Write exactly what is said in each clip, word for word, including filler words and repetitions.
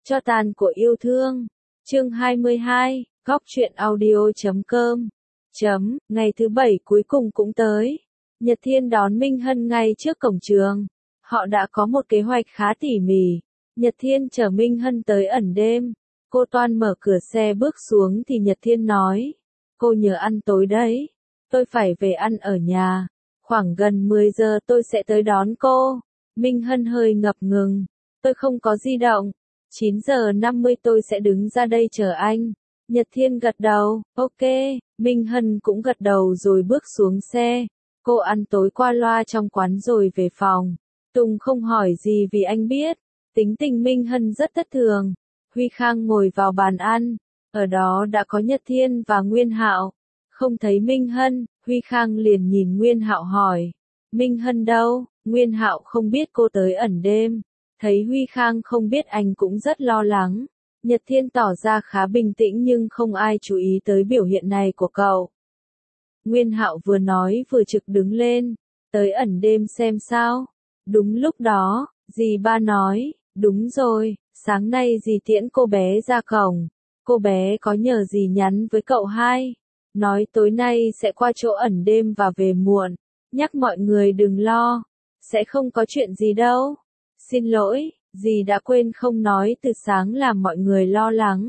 Cho tàn của yêu thương. Chương hai mươi hai, góc truyện audio chấm com. Chấm, ngày thứ bảy cuối cùng cũng tới. Nhật Thiên đón Minh Hân ngay trước cổng trường. Họ đã có một kế hoạch khá tỉ mỉ. Nhật Thiên chở Minh Hân tới ẩn đêm. Cô toan mở cửa xe bước xuống thì Nhật Thiên nói. Cô nhớ ăn tối đấy. Tôi phải về ăn ở nhà. Khoảng gần mười giờ tôi sẽ tới đón cô. Minh Hân hơi ngập ngừng. Tôi không có di động. chín giờ năm mươi tôi sẽ đứng ra đây chờ anh. Nhật Thiên gật đầu, ok. Minh Hân cũng gật đầu rồi bước xuống xe. Cô ăn tối qua loa trong quán rồi về phòng. Tùng không hỏi gì vì anh biết. Tính tình Minh Hân rất thất thường. Huy Khang ngồi vào bàn ăn. Ở đó đã có Nhật Thiên và Nguyên Hạo. Không thấy Minh Hân, Huy Khang liền nhìn Nguyên Hạo hỏi. Minh Hân đâu? Nguyên Hạo không biết cô tới ẩn đêm. Thấy Huy Khang không biết anh cũng rất lo lắng. Nhật Thiên tỏ ra khá bình tĩnh nhưng không ai chú ý tới biểu hiện này của cậu. Nguyên Hạo vừa nói vừa trực đứng lên. Tới ẩn đêm xem sao. Đúng lúc đó, dì ba nói, đúng rồi, sáng nay dì tiễn cô bé ra cổng. Cô bé có nhờ dì nhắn với cậu hai. Nói tối nay sẽ qua chỗ ẩn đêm và về muộn. Nhắc mọi người đừng lo. Sẽ không có chuyện gì đâu. Xin lỗi, dì đã quên không nói từ sáng làm mọi người lo lắng.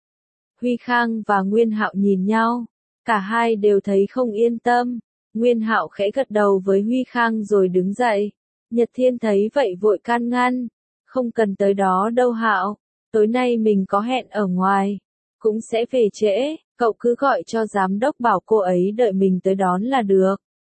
Huy Khang và Nguyên Hạo nhìn nhau. Cả hai đều thấy không yên tâm. Nguyên Hạo khẽ gật đầu với Huy Khang rồi đứng dậy. Nhật Thiên thấy vậy vội can ngăn. Không cần tới đó đâu Hạo. Tối nay mình có hẹn ở ngoài. Cũng sẽ về trễ. Cậu cứ gọi cho giám đốc bảo cô ấy đợi mình tới đón là được.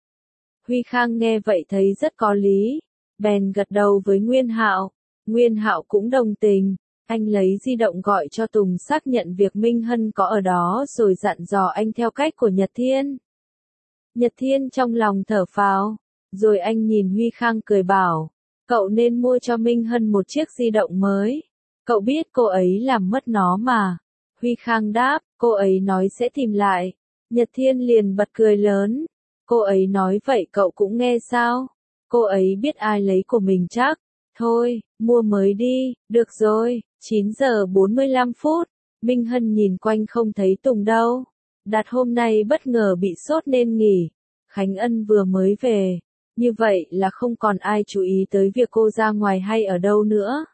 Huy Khang nghe vậy thấy rất có lý. Bèn gật đầu với Nguyên Hạo. Nguyên Hạo cũng đồng tình. Anh lấy di động gọi cho Tùng xác nhận việc Minh Hân có ở đó rồi dặn dò anh theo cách của Nhật Thiên. Nhật Thiên trong lòng thở phào. Rồi anh nhìn Huy Khang cười bảo. Cậu nên mua cho Minh Hân một chiếc di động mới. Cậu biết cô ấy làm mất nó mà. Huy Khang đáp, cô ấy nói sẽ tìm lại. Nhật Thiên liền bật cười lớn. Cô ấy nói vậy cậu cũng nghe sao? Cô ấy biết ai lấy của mình chắc. Thôi, mua mới đi, được rồi. chín giờ bốn mươi lăm phút. Minh Hân nhìn quanh không thấy Tùng đâu. Đạt hôm nay bất ngờ bị sốt nên nghỉ. Khánh Ân vừa mới về. Như vậy là không còn ai chú ý tới việc cô ra ngoài hay ở đâu nữa.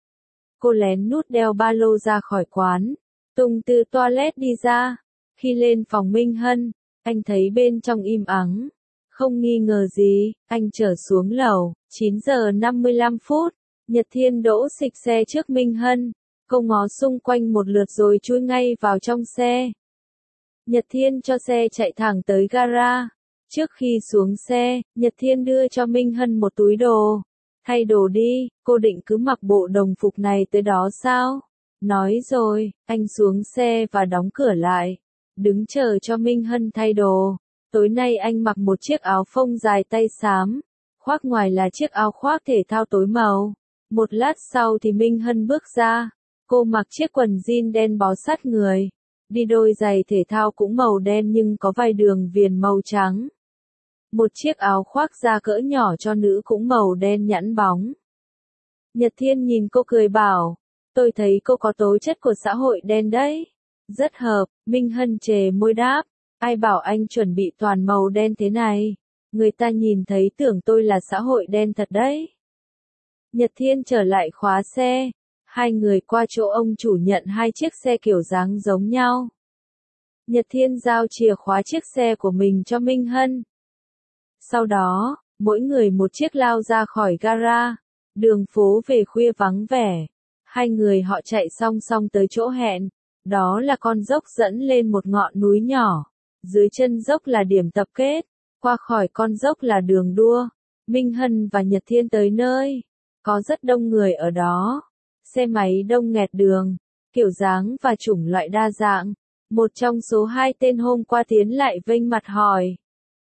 Cô lén nút đeo ba lô ra khỏi quán. Tùng từ toilet đi ra. Khi lên phòng Minh Hân, anh thấy bên trong im ắng. Không nghi ngờ gì, anh trở xuống lầu. chín giờ năm mươi lăm phút. Nhật Thiên đỗ xịch xe trước Minh Hân. Cô ngó xung quanh một lượt rồi chui ngay vào trong xe. Nhật Thiên cho xe chạy thẳng tới gara. Trước khi xuống xe, Nhật Thiên đưa cho Minh Hân một túi đồ. Thay đồ đi, cô định cứ mặc bộ đồng phục này tới đó sao? Nói rồi, anh xuống xe và đóng cửa lại. Đứng chờ cho Minh Hân thay đồ. Tối nay anh mặc một chiếc áo phông dài tay xám. Khoác ngoài là chiếc áo khoác thể thao tối màu. Một lát sau thì Minh Hân bước ra. Cô mặc chiếc quần jean đen bó sát người. Đi đôi giày thể thao cũng màu đen nhưng có vài đường viền màu trắng. Một chiếc áo khoác da cỡ nhỏ cho nữ cũng màu đen nhẵn bóng. Nhật Thiên nhìn cô cười bảo. Tôi thấy cô có tố chất của xã hội đen đấy. Rất hợp, Minh Hân chề môi đáp. Ai bảo anh chuẩn bị toàn màu đen thế này. Người ta nhìn thấy tưởng tôi là xã hội đen thật đấy. Nhật Thiên trở lại khóa xe. Hai người qua chỗ ông chủ nhận hai chiếc xe kiểu dáng giống nhau. Nhật Thiên giao chìa khóa chiếc xe của mình cho Minh Hân. Sau đó, mỗi người một chiếc lao ra khỏi gara. Đường phố về khuya vắng vẻ. Hai người họ chạy song song tới chỗ hẹn. Đó là con dốc dẫn lên một ngọn núi nhỏ. Dưới chân dốc là điểm tập kết. Qua khỏi con dốc là đường đua. Minh Hân và Nhật Thiên tới nơi. Có rất đông người ở đó. Xe máy đông nghẹt đường. Kiểu dáng và chủng loại đa dạng. Một trong số hai tên hôm qua tiến lại vênh mặt hỏi.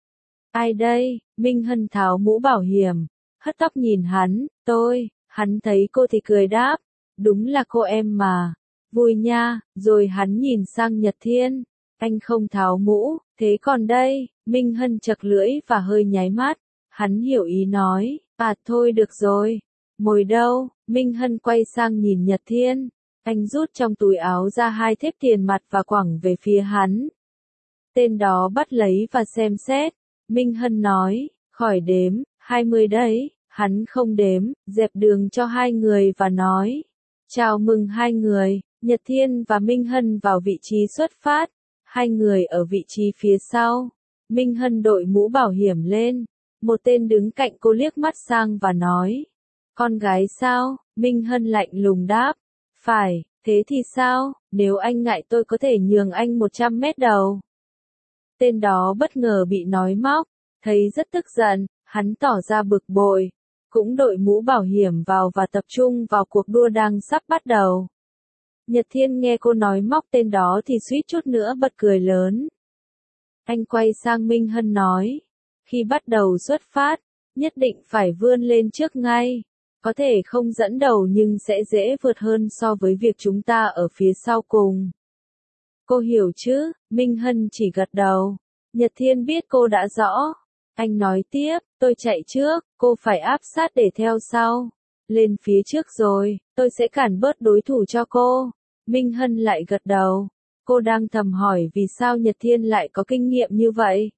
Ai đây? Minh Hân tháo mũ bảo hiểm. Hất tóc nhìn hắn. Tôi. Hắn thấy cô thì cười đáp. Đúng là cô em mà. Vui nha. Rồi hắn nhìn sang Nhật Thiên. Anh không tháo mũ. Thế còn đây. Minh Hân chật lưỡi và hơi nháy mắt. Hắn hiểu ý nói. À thôi được rồi. Mồi đâu? Minh Hân quay sang nhìn Nhật Thiên. Anh rút trong túi áo ra hai thép tiền mặt và quẳng về phía hắn. Tên đó bắt lấy và xem xét. Minh Hân nói, khỏi đếm, hai mươi đấy. Hắn không đếm, dẹp đường cho hai người và nói, chào mừng hai người. Nhật Thiên và Minh Hân vào vị trí xuất phát. Hai người ở vị trí phía sau. Minh Hân đội mũ bảo hiểm lên. Một tên đứng cạnh cô liếc mắt sang và nói, con gái sao? Minh Hân lạnh lùng đáp, phải, thế thì sao? Nếu anh ngại tôi có thể nhường anh một trăm mét đầu. Tên đó bất ngờ bị nói móc, thấy rất tức giận, hắn tỏ ra bực bội, cũng đội mũ bảo hiểm vào và tập trung vào cuộc đua đang sắp bắt đầu. Nhật Thiên nghe cô nói móc tên đó thì suýt chút nữa bật cười lớn. Anh quay sang Minh Hân nói, khi bắt đầu xuất phát, nhất định phải vươn lên trước ngay. Có thể không dẫn đầu nhưng sẽ dễ vượt hơn so với việc chúng ta ở phía sau cùng. Cô hiểu chứ? Minh Hân chỉ gật đầu. Nhật Thiên biết cô đã rõ. Anh nói tiếp, tôi chạy trước, cô phải áp sát để theo sau. Lên phía trước rồi, tôi sẽ cản bớt đối thủ cho cô. Minh Hân lại gật đầu. Cô đang thầm hỏi vì sao Nhật Thiên lại có kinh nghiệm như vậy.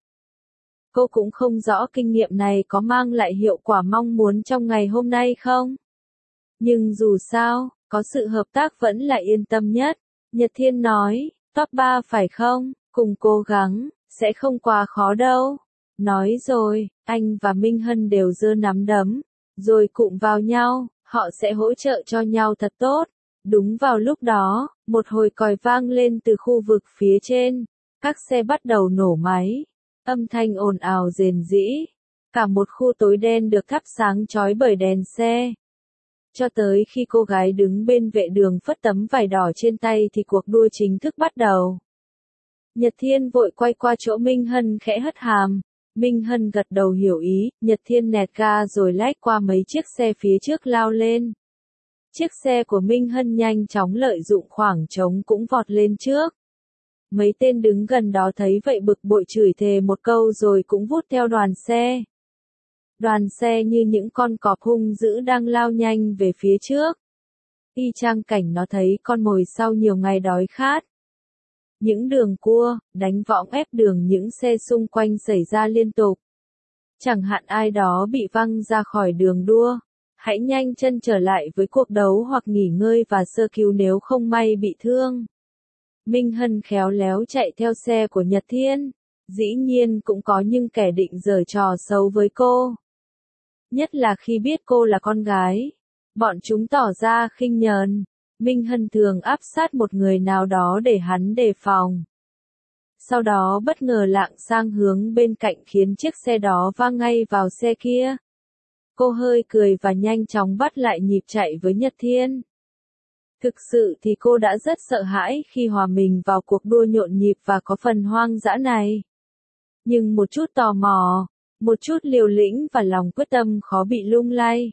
Cô cũng không rõ kinh nghiệm này có mang lại hiệu quả mong muốn trong ngày hôm nay không. Nhưng dù sao, có sự hợp tác vẫn là yên tâm nhất. Nhật Thiên nói, top ba phải không? Cùng cố gắng, sẽ không quá khó đâu. Nói rồi, anh và Minh Hân đều giơ nắm đấm, rồi cụm vào nhau, họ sẽ hỗ trợ cho nhau thật tốt. Đúng vào lúc đó, một hồi còi vang lên từ khu vực phía trên, các xe bắt đầu nổ máy. Âm thanh ồn ào rền rĩ. Cả một khu tối đen được thắp sáng chói bởi đèn xe. Cho tới khi cô gái đứng bên vệ đường phất tấm vải đỏ trên tay thì cuộc đua chính thức bắt đầu. Nhật Thiên vội quay qua chỗ Minh Hân khẽ hất hàm. Minh Hân gật đầu hiểu ý, Nhật Thiên nẹt ga rồi lách qua mấy chiếc xe phía trước lao lên. Chiếc xe của Minh Hân nhanh chóng lợi dụng khoảng trống cũng vọt lên trước. Mấy tên đứng gần đó thấy vậy bực bội chửi thề một câu rồi cũng vút theo đoàn xe. Đoàn xe như những con cọp hung dữ đang lao nhanh về phía trước. Y chang cảnh nó thấy con mồi sau nhiều ngày đói khát. Những đường cua, đánh võng ép đường những xe xung quanh xảy ra liên tục. Chẳng hạn ai đó bị văng ra khỏi đường đua. Hãy nhanh chân trở lại với cuộc đấu hoặc nghỉ ngơi và sơ cứu nếu không may bị thương. Minh Hân khéo léo chạy theo xe của Nhật Thiên. Dĩ nhiên cũng có những kẻ định giở trò xấu với cô. Nhất là khi biết cô là con gái. Bọn chúng tỏ ra khinh nhờn. Minh Hân thường áp sát một người nào đó để hắn đề phòng. Sau đó bất ngờ lạng sang hướng bên cạnh khiến chiếc xe đó va ngay vào xe kia. Cô hơi cười và nhanh chóng bắt lại nhịp chạy với Nhật Thiên. Thực sự thì cô đã rất sợ hãi khi hòa mình vào cuộc đua nhộn nhịp và có phần hoang dã này. Nhưng một chút tò mò, một chút liều lĩnh và lòng quyết tâm khó bị lung lay.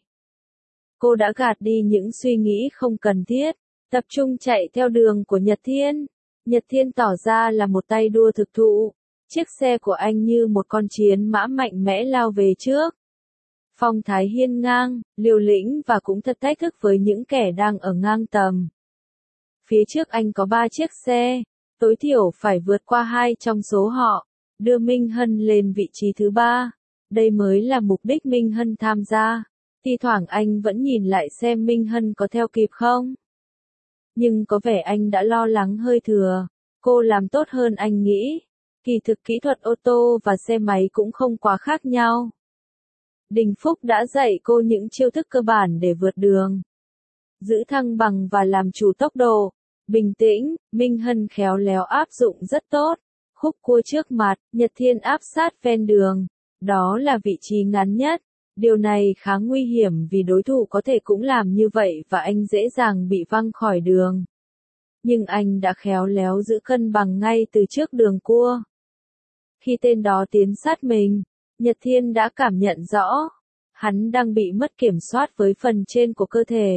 Cô đã gạt đi những suy nghĩ không cần thiết, tập trung chạy theo đường của Nhật Thiên. Nhật Thiên tỏ ra là một tay đua thực thụ. Chiếc xe của anh như một con chiến mã mạnh mẽ lao về trước. Phong thái hiên ngang, liều lĩnh và cũng thật thách thức với những kẻ đang ở ngang tầm. Phía trước anh có ba chiếc xe, tối thiểu phải vượt qua hai trong số họ, đưa Minh Hân lên vị trí thứ ba. Đây mới là mục đích Minh Hân tham gia. Thi thoảng anh vẫn nhìn lại xem Minh Hân có theo kịp không. Nhưng có vẻ anh đã lo lắng hơi thừa. Cô làm tốt hơn anh nghĩ. Kỳ thực kỹ thuật ô tô và xe máy cũng không quá khác nhau. Đình Phúc đã dạy cô những chiêu thức cơ bản để vượt đường. Giữ thăng bằng và làm chủ tốc độ. Bình tĩnh, Minh Hân khéo léo áp dụng rất tốt. Khúc cua trước mặt, Nhật Thiên áp sát ven đường. Đó là vị trí ngắn nhất. Điều này khá nguy hiểm vì đối thủ có thể cũng làm như vậy và anh dễ dàng bị văng khỏi đường. Nhưng anh đã khéo léo giữ cân bằng ngay từ trước đường cua. Khi tên đó tiến sát mình, Nhật Thiên đã cảm nhận rõ. Hắn đang bị mất kiểm soát với phần trên của cơ thể.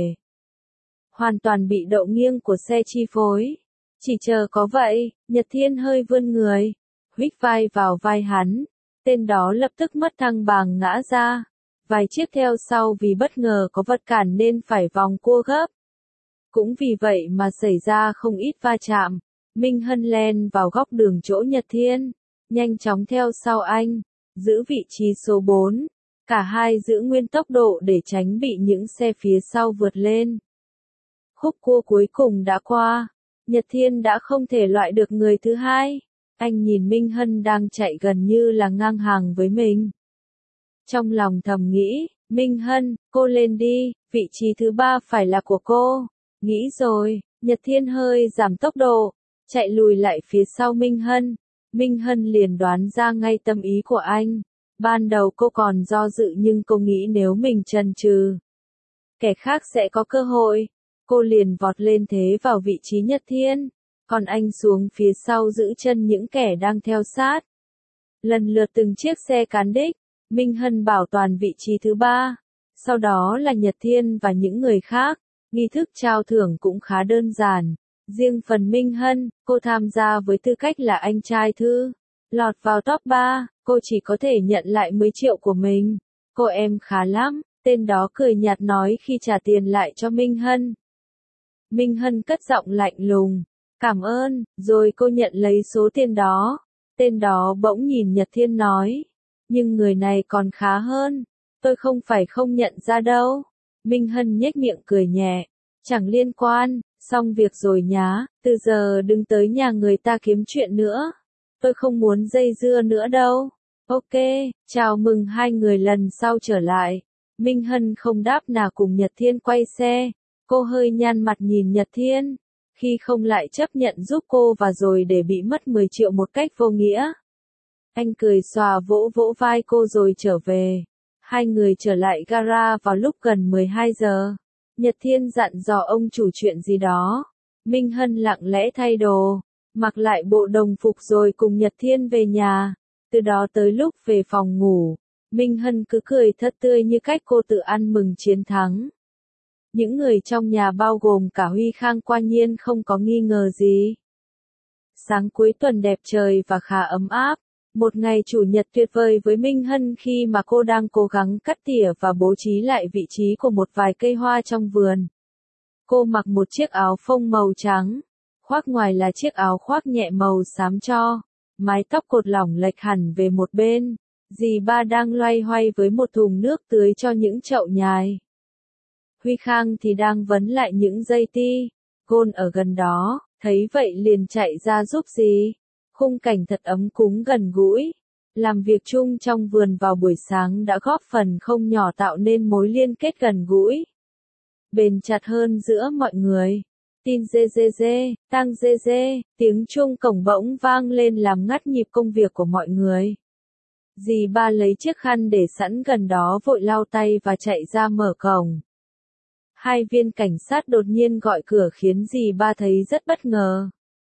Hoàn toàn bị đậu nghiêng của xe chi phối. Chỉ chờ có vậy, Nhật Thiên hơi vươn người, huých vai vào vai hắn. Tên đó lập tức mất thăng bằng ngã ra. Vài chiếc theo sau vì bất ngờ có vật cản nên phải vòng cua gấp. Cũng vì vậy mà xảy ra không ít va chạm. Minh Hân len vào góc đường chỗ Nhật Thiên, nhanh chóng theo sau anh, giữ vị trí số bốn. Cả hai giữ nguyên tốc độ để tránh bị những xe phía sau vượt lên. Khúc cua cuối cùng đã qua, Nhật Thiên đã không thể loại được người thứ hai. Anh nhìn Minh Hân đang chạy gần như là ngang hàng với mình. Trong lòng thầm nghĩ, Minh Hân, cô lên đi, vị trí thứ ba phải là của cô. Nghĩ rồi, Nhật Thiên hơi giảm tốc độ, chạy lùi lại phía sau Minh Hân. Minh Hân liền đoán ra ngay tâm ý của anh. Ban đầu cô còn do dự nhưng cô nghĩ nếu mình chần chừ, kẻ khác sẽ có cơ hội. Cô liền vọt lên thế vào vị trí Nhật Thiên, còn anh xuống phía sau giữ chân những kẻ đang theo sát. Lần lượt từng chiếc xe cán đích, Minh Hân bảo toàn vị trí thứ ba, sau đó là Nhật Thiên và những người khác. Nghi thức trao thưởng cũng khá đơn giản. Riêng phần Minh Hân, cô tham gia với tư cách là anh trai thư. Lọt vào top ba, cô chỉ có thể nhận lại mười triệu của mình. Cô em khá lắm, tên đó cười nhạt nói khi trả tiền lại cho Minh Hân. Minh Hân cất giọng lạnh lùng, cảm ơn, rồi cô nhận lấy số tiền đó. Tên đó bỗng nhìn Nhật Thiên nói, nhưng người này còn khá hơn, tôi không phải không nhận ra đâu. Minh Hân nhếch miệng cười nhẹ, chẳng liên quan, xong việc rồi nhá, từ giờ đừng tới nhà người ta kiếm chuyện nữa. Tôi không muốn dây dưa nữa đâu. Ok, chào mừng hai người lần sau trở lại. Minh Hân không đáp nào cùng Nhật Thiên quay xe. Cô hơi nhăn mặt nhìn Nhật Thiên, khi không lại chấp nhận giúp cô và rồi để bị mất mười triệu một cách vô nghĩa. Anh cười xòa vỗ vỗ vai cô rồi trở về. Hai người trở lại gara vào lúc gần mười hai giờ. Nhật Thiên dặn dò ông chủ chuyện gì đó. Minh Hân lặng lẽ thay đồ, mặc lại bộ đồng phục rồi cùng Nhật Thiên về nhà. Từ đó tới lúc về phòng ngủ, Minh Hân cứ cười thất tươi như cách cô tự ăn mừng chiến thắng. Những người trong nhà bao gồm cả Huy Khang quả nhiên không có nghi ngờ gì. Sáng cuối tuần đẹp trời và khá ấm áp. Một ngày chủ nhật tuyệt vời với Minh Hân khi mà cô đang cố gắng cắt tỉa và bố trí lại vị trí của một vài cây hoa trong vườn. Cô mặc một chiếc áo phông màu trắng, khoác ngoài là chiếc áo khoác nhẹ màu xám tro, mái tóc cột lỏng lệch hẳn về một bên. Dì ba đang loay hoay với một thùng nước tưới cho những chậu nhài. Huy Khang thì đang vấn lại những dây ti, gôn ở gần đó, thấy vậy liền chạy ra giúp dì. Khung cảnh thật ấm cúng gần gũi. Làm việc chung trong vườn vào buổi sáng đã góp phần không nhỏ tạo nên mối liên kết gần gũi, bền chặt hơn giữa mọi người. Tin dê dê dê, tang dê dê, tiếng chuông cổng bỗng vang lên làm ngắt nhịp công việc của mọi người. Dì ba lấy chiếc khăn để sẵn gần đó vội lau tay và chạy ra mở cổng. Hai viên cảnh sát đột nhiên gọi cửa khiến dì ba thấy rất bất ngờ.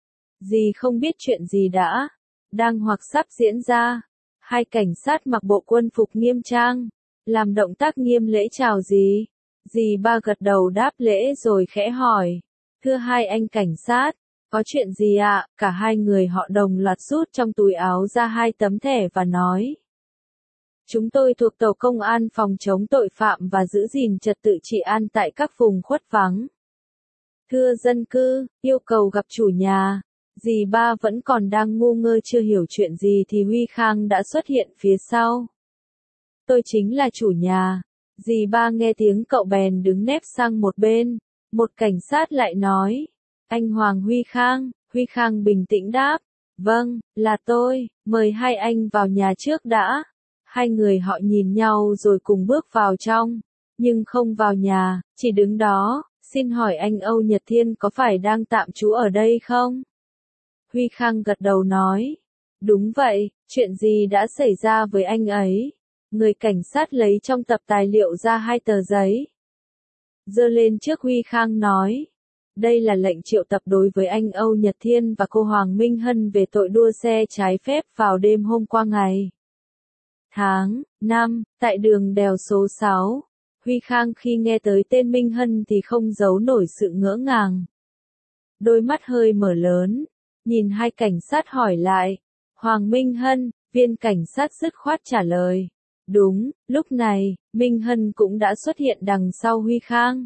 Dì không biết chuyện gì đã, đang hoặc sắp diễn ra. Hai cảnh sát mặc bộ quân phục nghiêm trang, làm động tác nghiêm lễ chào dì. Dì ba gật đầu đáp lễ rồi khẽ hỏi, thưa hai anh cảnh sát, có chuyện gì ạ? Cả hai người họ đồng loạt rút trong túi áo ra hai tấm thẻ và nói, chúng tôi thuộc tổ công an phòng chống tội phạm và giữ gìn trật tự trị an tại các vùng khuất vắng. Thưa dân cư, yêu cầu gặp chủ nhà. Dì ba vẫn còn đang ngu ngơ chưa hiểu chuyện gì thì Huy Khang đã xuất hiện phía sau. Tôi chính là chủ nhà. Dì ba nghe tiếng cậu bèn đứng nép sang một bên. Một cảnh sát lại nói, anh Hoàng Huy Khang. Huy Khang bình tĩnh đáp, vâng, là tôi, mời hai anh vào nhà trước đã. Hai người họ nhìn nhau rồi cùng bước vào trong, nhưng không vào nhà, chỉ đứng đó. Xin hỏi anh Âu Nhật Thiên có phải đang tạm trú ở đây không? Huy Khang gật đầu nói, đúng vậy, chuyện gì đã xảy ra với anh ấy? Người cảnh sát lấy trong tập tài liệu ra hai tờ giấy, giơ lên trước Huy Khang nói, đây là lệnh triệu tập đối với anh Âu Nhật Thiên và cô Hoàng Minh Hân về tội đua xe trái phép vào đêm hôm qua ngày tháng năm, tại đường đèo số sáu. Huy Khang khi nghe tới tên Minh Hân thì không giấu nổi sự ngỡ ngàng. Đôi mắt hơi mở lớn, nhìn hai cảnh sát hỏi lại, Hoàng Minh Hân, viên cảnh sát dứt khoát trả lời. Đúng, lúc này, Minh Hân cũng đã xuất hiện đằng sau Huy Khang.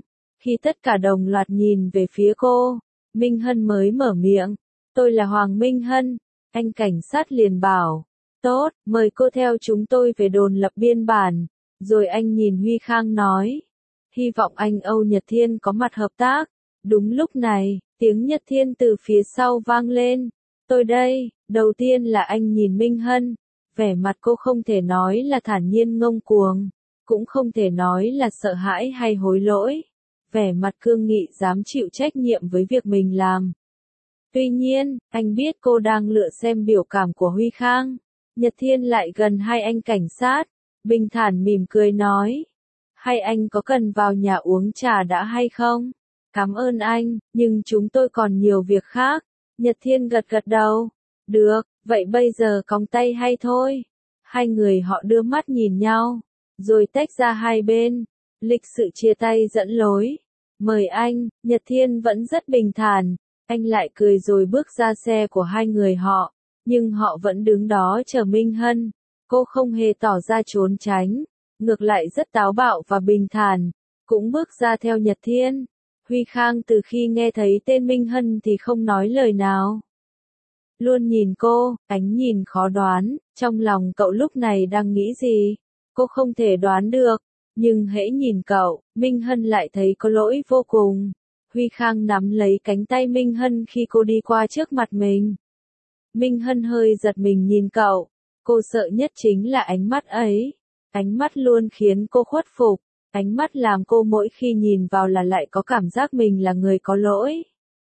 Khi tất cả đồng loạt nhìn về phía cô, Minh Hân mới mở miệng. Tôi là Hoàng Minh Hân. Anh cảnh sát liền bảo. Tốt, mời cô theo chúng tôi về đồn lập biên bản. Rồi anh nhìn Huy Khang nói. Hy vọng anh Âu Nhật Thiên có mặt hợp tác. Đúng lúc này, tiếng Nhật Thiên từ phía sau vang lên. Tôi đây. Đầu tiên là anh nhìn Minh Hân. Vẻ mặt cô không thể nói là thản nhiên ngông cuồng. Cũng không thể nói là sợ hãi hay hối lỗi. Vẻ mặt cương nghị dám chịu trách nhiệm với việc mình làm. Tuy nhiên, anh biết cô đang lựa xem biểu cảm của Huy Khang. Nhật Thiên lại gần hai anh cảnh sát, bình thản mỉm cười nói. Hay anh có cần vào nhà uống trà đã hay không? Cảm ơn anh, nhưng chúng tôi còn nhiều việc khác. Nhật Thiên gật gật đầu. Được, vậy bây giờ còng tay hay thôi? Hai người họ đưa mắt nhìn nhau, rồi tách ra hai bên. Lịch sự chia tay dẫn lối. Mời anh, Nhật Thiên vẫn rất bình thản. Anh lại cười rồi bước ra xe của hai người họ. Nhưng họ vẫn đứng đó chờ Minh Hân. Cô không hề tỏ ra trốn tránh. Ngược lại rất táo bạo và bình thản. Cũng bước ra theo Nhật Thiên. Huy Khang từ khi nghe thấy tên Minh Hân thì không nói lời nào. Luôn nhìn cô, ánh nhìn khó đoán. Trong lòng cậu lúc này đang nghĩ gì? Cô không thể đoán được. Nhưng hễ nhìn cậu, Minh Hân lại thấy có lỗi vô cùng. Huy Khang nắm lấy cánh tay Minh Hân khi cô đi qua trước mặt mình. Minh Hân hơi giật mình nhìn cậu. Cô sợ nhất chính là ánh mắt ấy. Ánh mắt luôn khiến cô khuất phục. Ánh mắt làm cô mỗi khi nhìn vào là lại có cảm giác mình là người có lỗi.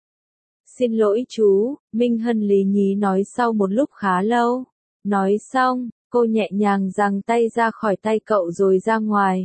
Xin lỗi chú, Minh Hân lý nhí nói sau một lúc khá lâu. Nói xong, cô nhẹ nhàng giằng tay ra khỏi tay cậu rồi ra ngoài.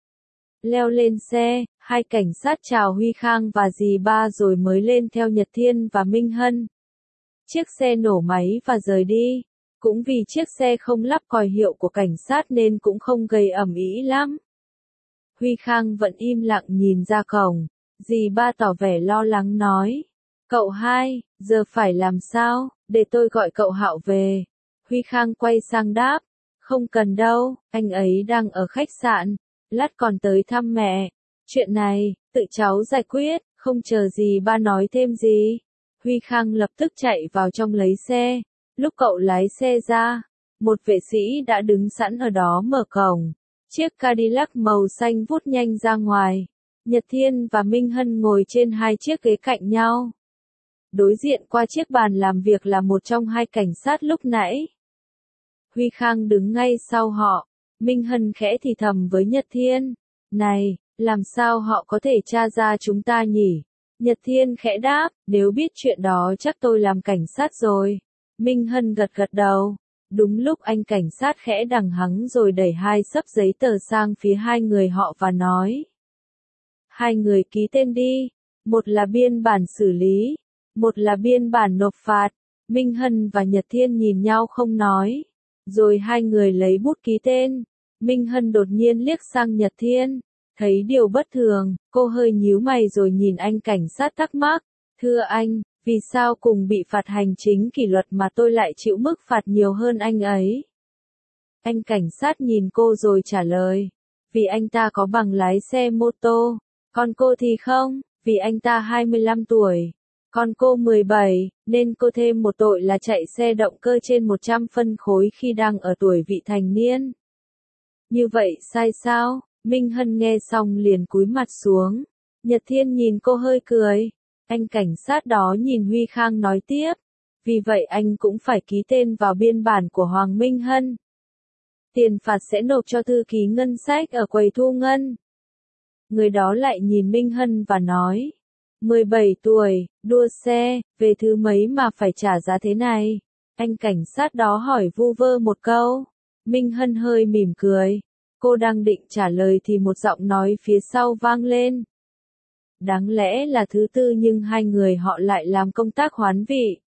Leo lên xe, hai cảnh sát chào Huy Khang và dì ba rồi mới lên theo Nhật Thiên và Minh Hân. Chiếc xe nổ máy và rời đi. Cũng vì chiếc xe không lắp còi hiệu của cảnh sát nên cũng không gây ầm ĩ lắm. Huy Khang vẫn im lặng nhìn ra cổng. Dì ba tỏ vẻ lo lắng nói. Cậu hai, giờ phải làm sao, để tôi gọi cậu Hạo về. Huy Khang quay sang đáp. Không cần đâu, anh ấy đang ở khách sạn. Lát còn tới thăm mẹ. Chuyện này, tự cháu giải quyết, không chờ gì ba nói thêm gì. Huy Khang lập tức chạy vào trong lấy xe. Lúc cậu lái xe ra, một vệ sĩ đã đứng sẵn ở đó mở cổng. Chiếc Cadillac màu xanh vút nhanh ra ngoài. Nhật Thiên và Minh Hân ngồi trên hai chiếc ghế cạnh nhau. Đối diện qua chiếc bàn làm việc là một trong hai cảnh sát lúc nãy. Huy Khang đứng ngay sau họ. Minh Hân khẽ thì thầm với Nhật Thiên. Này, làm sao họ có thể tra ra chúng ta nhỉ? Nhật Thiên khẽ đáp, nếu biết chuyện đó chắc tôi làm cảnh sát rồi. Minh Hân gật gật đầu. Đúng lúc anh cảnh sát khẽ đằng hắng rồi đẩy hai xấp giấy tờ sang phía hai người họ và nói. Hai người ký tên đi. Một là biên bản xử lý. Một là biên bản nộp phạt. Minh Hân và Nhật Thiên nhìn nhau không nói. Rồi hai người lấy bút ký tên. Minh Hân đột nhiên liếc sang Nhật Thiên. Thấy điều bất thường, cô hơi nhíu mày rồi nhìn anh cảnh sát thắc mắc. Thưa anh, vì sao cùng bị phạt hành chính kỷ luật mà tôi lại chịu mức phạt nhiều hơn anh ấy? Anh cảnh sát nhìn cô rồi trả lời. Vì anh ta có bằng lái xe mô tô. Còn cô thì không, vì anh ta hai mươi lăm tuổi. Còn cô mười bảy, nên cô thêm một tội là chạy xe động cơ trên một trăm phân khối khi đang ở tuổi vị thành niên. Như vậy sai sao? Minh Hân nghe xong liền cúi mặt xuống. Nhật Thiên nhìn cô hơi cười. Anh cảnh sát đó nhìn Huy Khang nói tiếp. Vì vậy anh cũng phải ký tên vào biên bản của Hoàng Minh Hân. Tiền phạt sẽ nộp cho thư ký ngân sách ở quầy thu ngân. Người đó lại nhìn Minh Hân và nói. mười bảy tuổi, đua xe, về thứ mấy mà phải trả giá thế này? Anh cảnh sát đó hỏi vu vơ một câu. Minh Hân hơi mỉm cười. Cô đang định trả lời thì một giọng nói phía sau vang lên. Đáng lẽ là thứ tư nhưng hai người họ lại làm công tác hoán vị.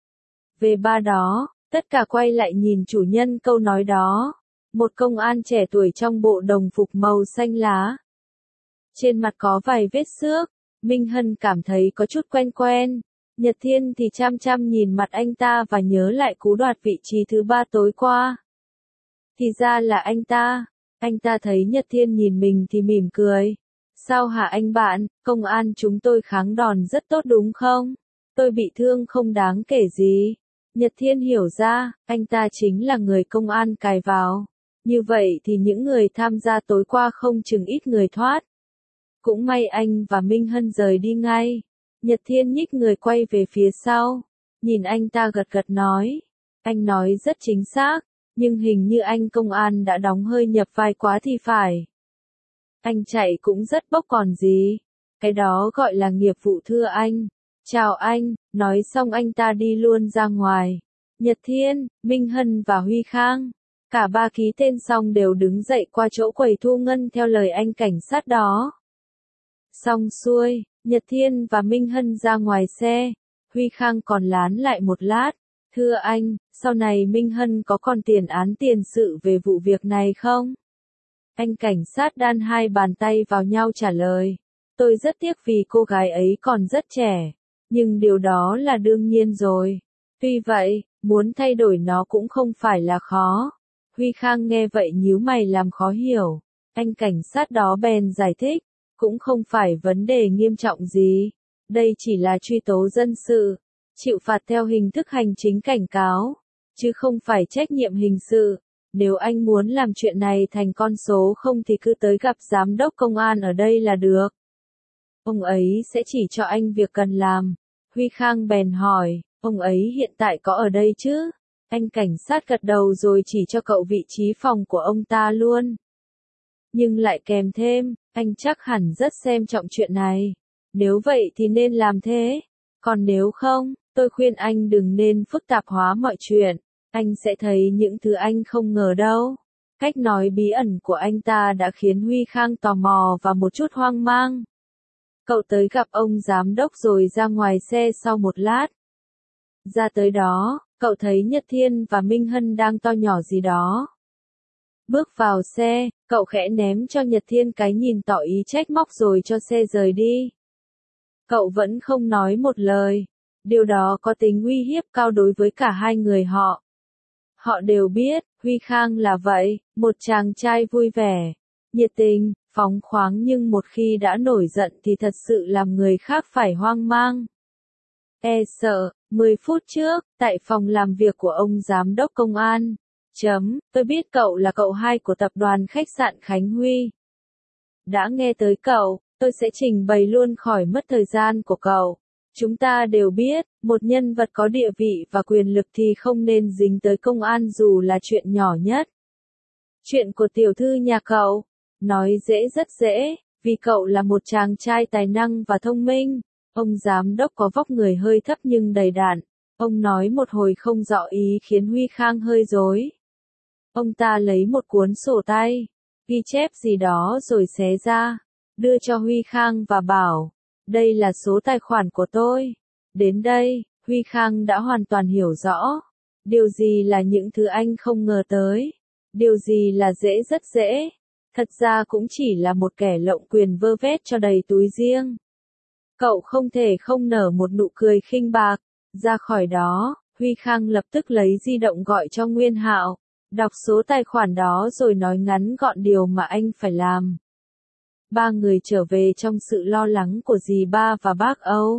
Về ba đó, tất cả quay lại nhìn chủ nhân câu nói đó. Một công an trẻ tuổi trong bộ đồng phục màu xanh lá. Trên mặt có vài vết xước. Minh Hân cảm thấy có chút quen quen. Nhật Thiên thì chăm chăm nhìn mặt anh ta và nhớ lại cú đoạt vị trí thứ ba tối qua. Thì ra là anh ta. Anh ta thấy Nhật Thiên nhìn mình thì mỉm cười. Sao hả anh bạn, công an chúng tôi kháng đòn rất tốt đúng không? Tôi bị thương không đáng kể gì. Nhật Thiên hiểu ra, anh ta chính là người công an cài vào. Như vậy thì những người tham gia tối qua không chừng ít người thoát. Cũng may anh và Minh Hân rời đi ngay. Nhật Thiên nhích người quay về phía sau. Nhìn anh ta gật gật nói. Anh nói rất chính xác, nhưng hình như anh công an đã đóng hơi nhập vai quá thì phải. Anh chạy cũng rất bốc còn gì. Cái đó gọi là nghiệp vụ thưa anh. Chào anh, nói xong anh ta đi luôn ra ngoài. Nhật Thiên, Minh Hân và Huy Khang. Cả ba ký tên xong đều đứng dậy qua chỗ quầy thu ngân theo lời anh cảnh sát đó. Xong xuôi, Nhật Thiên và Minh Hân ra ngoài xe. Huy Khang còn lán lại một lát. Thưa anh, sau này Minh Hân có còn tiền án tiền sự về vụ việc này không? Anh cảnh sát đan hai bàn tay vào nhau trả lời. Tôi rất tiếc vì cô gái ấy còn rất trẻ. Nhưng điều đó là đương nhiên rồi. Tuy vậy, muốn thay đổi nó cũng không phải là khó. Huy Khang nghe vậy nhíu mày làm khó hiểu. Anh cảnh sát đó bèn giải thích. Cũng không phải vấn đề nghiêm trọng gì. Đây chỉ là truy tố dân sự. Chịu phạt theo hình thức hành chính cảnh cáo. Chứ không phải trách nhiệm hình sự. Nếu anh muốn làm chuyện này thành con số không thì cứ tới gặp giám đốc công an ở đây là được. Ông ấy sẽ chỉ cho anh việc cần làm. Huy Khang bèn hỏi, ông ấy hiện tại có ở đây chứ? Anh cảnh sát gật đầu rồi chỉ cho cậu vị trí phòng của ông ta luôn. Nhưng lại kèm thêm, anh chắc hẳn rất xem trọng chuyện này. Nếu vậy thì nên làm thế. Còn nếu không, tôi khuyên anh đừng nên phức tạp hóa mọi chuyện. Anh sẽ thấy những thứ anh không ngờ đâu. Cách nói bí ẩn của anh ta đã khiến Huy Khang tò mò và một chút hoang mang. Cậu tới gặp ông giám đốc rồi ra ngoài xe sau một lát. Ra tới đó, cậu thấy Nhật Thiên và Minh Hân đang to nhỏ gì đó. Bước vào xe, cậu khẽ ném cho Nhật Thiên cái nhìn tỏ ý trách móc rồi cho xe rời đi. Cậu vẫn không nói một lời. Điều đó có tính uy hiếp cao đối với cả hai người họ. Họ đều biết, Huy Khang là vậy, một chàng trai vui vẻ, nhiệt tình, phóng khoáng nhưng một khi đã nổi giận thì thật sự làm người khác phải hoang mang. E sợ, mười phút trước, tại phòng làm việc của ông giám đốc công an. Chấm, tôi biết cậu là cậu hai của tập đoàn khách sạn Khánh Huy. Đã nghe tới cậu, tôi sẽ trình bày luôn khỏi mất thời gian của cậu. Chúng ta đều biết, một nhân vật có địa vị và quyền lực thì không nên dính tới công an dù là chuyện nhỏ nhất. Chuyện của tiểu thư nhà cậu, nói dễ rất dễ, vì cậu là một chàng trai tài năng và thông minh. Ông giám đốc có vóc người hơi thấp nhưng đầy đặn. Ông nói một hồi không rõ ý khiến Huy Khang hơi rối. Ông ta lấy một cuốn sổ tay, ghi chép gì đó rồi xé ra, đưa cho Huy Khang và bảo, đây là số tài khoản của tôi. Đến đây, Huy Khang đã hoàn toàn hiểu rõ. Điều gì là những thứ anh không ngờ tới. Điều gì là dễ rất dễ. Thật ra cũng chỉ là một kẻ lộng quyền vơ vét cho đầy túi riêng. Cậu không thể không nở một nụ cười khinh bạc. Ra khỏi đó, Huy Khang lập tức lấy di động gọi cho Nguyên Hạo. Đọc số tài khoản đó rồi nói ngắn gọn điều mà anh phải làm. Ba người trở về trong sự lo lắng của dì ba và bác Âu.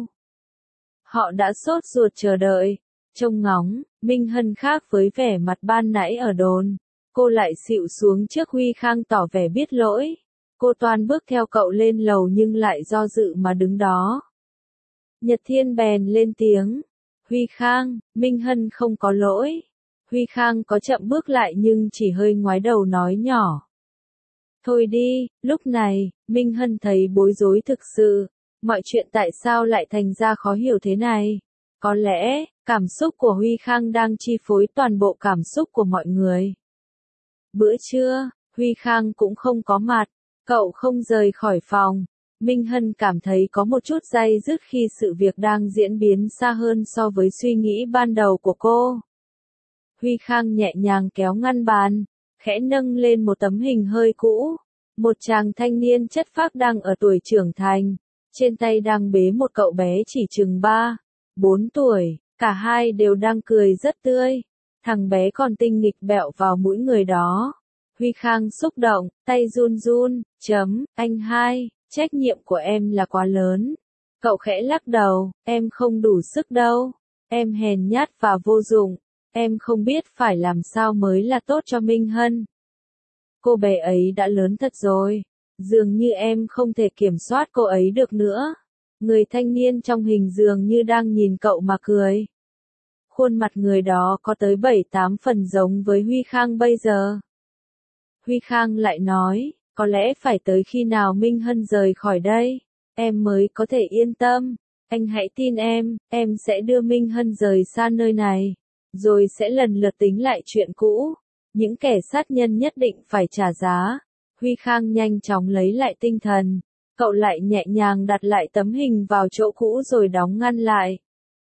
Họ đã sốt ruột chờ đợi, trông ngóng. Minh Hân khác với vẻ mặt ban nãy ở đồn. Cô lại xịu xuống trước Huy Khang tỏ vẻ biết lỗi. Cô toan bước theo cậu lên lầu nhưng lại do dự mà đứng đó. Nhật Thiên bèn lên tiếng. Huy Khang, Minh Hân không có lỗi. Huy Khang có chậm bước lại nhưng chỉ hơi ngoái đầu nói nhỏ. Thôi đi, lúc này, Minh Hân thấy bối rối thực sự. Mọi chuyện tại sao lại thành ra khó hiểu thế này? Có lẽ, cảm xúc của Huy Khang đang chi phối toàn bộ cảm xúc của mọi người. Bữa trưa, Huy Khang cũng không có mặt. Cậu không rời khỏi phòng. Minh Hân cảm thấy có một chút day dứt khi sự việc đang diễn biến xa hơn so với suy nghĩ ban đầu của cô. Huy Khang nhẹ nhàng kéo ngăn bàn, khẽ nâng lên một tấm hình hơi cũ. Một chàng thanh niên chất phác đang ở tuổi trưởng thành, trên tay đang bế một cậu bé chỉ chừng ba, bốn tuổi, cả hai đều đang cười rất tươi. Thằng bé còn tinh nghịch bẹo vào mũi người đó. Huy Khang xúc động, tay run run, chấm, anh hai, Trách nhiệm của em là quá lớn. Cậu khẽ lắc đầu, em không đủ sức đâu. Em hèn nhát và vô dụng. Em không biết phải làm sao mới là tốt cho Minh Hân. Cô bé ấy đã lớn thật rồi. Dường như em không thể kiểm soát cô ấy được nữa. Người thanh niên trong hình dường như đang nhìn cậu mà cười. Khuôn mặt người đó có tới bảy tám phần giống với Huy Khang bây giờ. Huy Khang lại nói, có lẽ phải tới khi nào Minh Hân rời khỏi đây, em mới có thể yên tâm. Anh hãy tin em, em sẽ đưa Minh Hân rời xa nơi này, rồi sẽ lần lượt tính lại chuyện cũ. Những kẻ sát nhân nhất định phải trả giá. Huy Khang nhanh chóng lấy lại tinh thần. Cậu lại nhẹ nhàng đặt lại tấm hình vào chỗ cũ rồi đóng ngăn lại.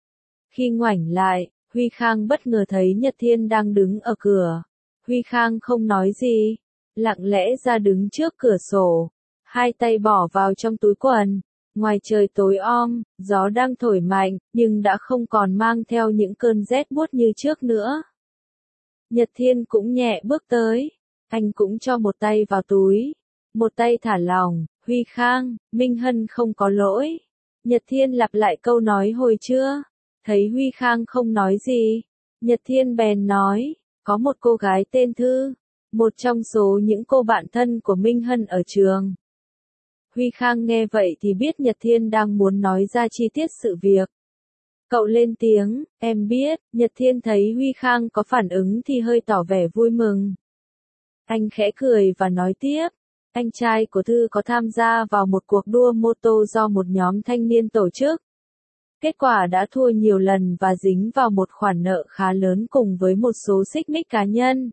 Khi ngoảnh lại, Huy Khang bất ngờ thấy Nhật Thiên đang đứng ở cửa. Huy Khang không nói gì, lặng lẽ ra đứng trước cửa sổ, hai tay bỏ vào trong túi quần. Ngoài trời tối om, gió đang thổi mạnh, nhưng đã không còn mang theo những cơn rét buốt như trước nữa. Nhật Thiên cũng nhẹ bước tới, anh cũng cho một tay vào túi, một tay thả lỏng. Huy Khang, Minh Hân không có lỗi. Nhật Thiên lặp lại câu nói hồi trưa. Thấy Huy Khang không nói gì, Nhật Thiên bèn nói, có một cô gái tên Thư, một trong số những cô bạn thân của Minh Hân ở trường. Huy Khang nghe vậy thì biết Nhật Thiên đang muốn nói ra chi tiết sự việc. Cậu lên tiếng, em biết. Nhật Thiên thấy Huy Khang có phản ứng thì hơi tỏ vẻ vui mừng. Anh khẽ cười và nói tiếp, anh trai của Thư có tham gia vào một cuộc đua mô tô do một nhóm thanh niên tổ chức. Kết quả đã thua nhiều lần và dính vào một khoản nợ khá lớn cùng với một số xích mích cá nhân.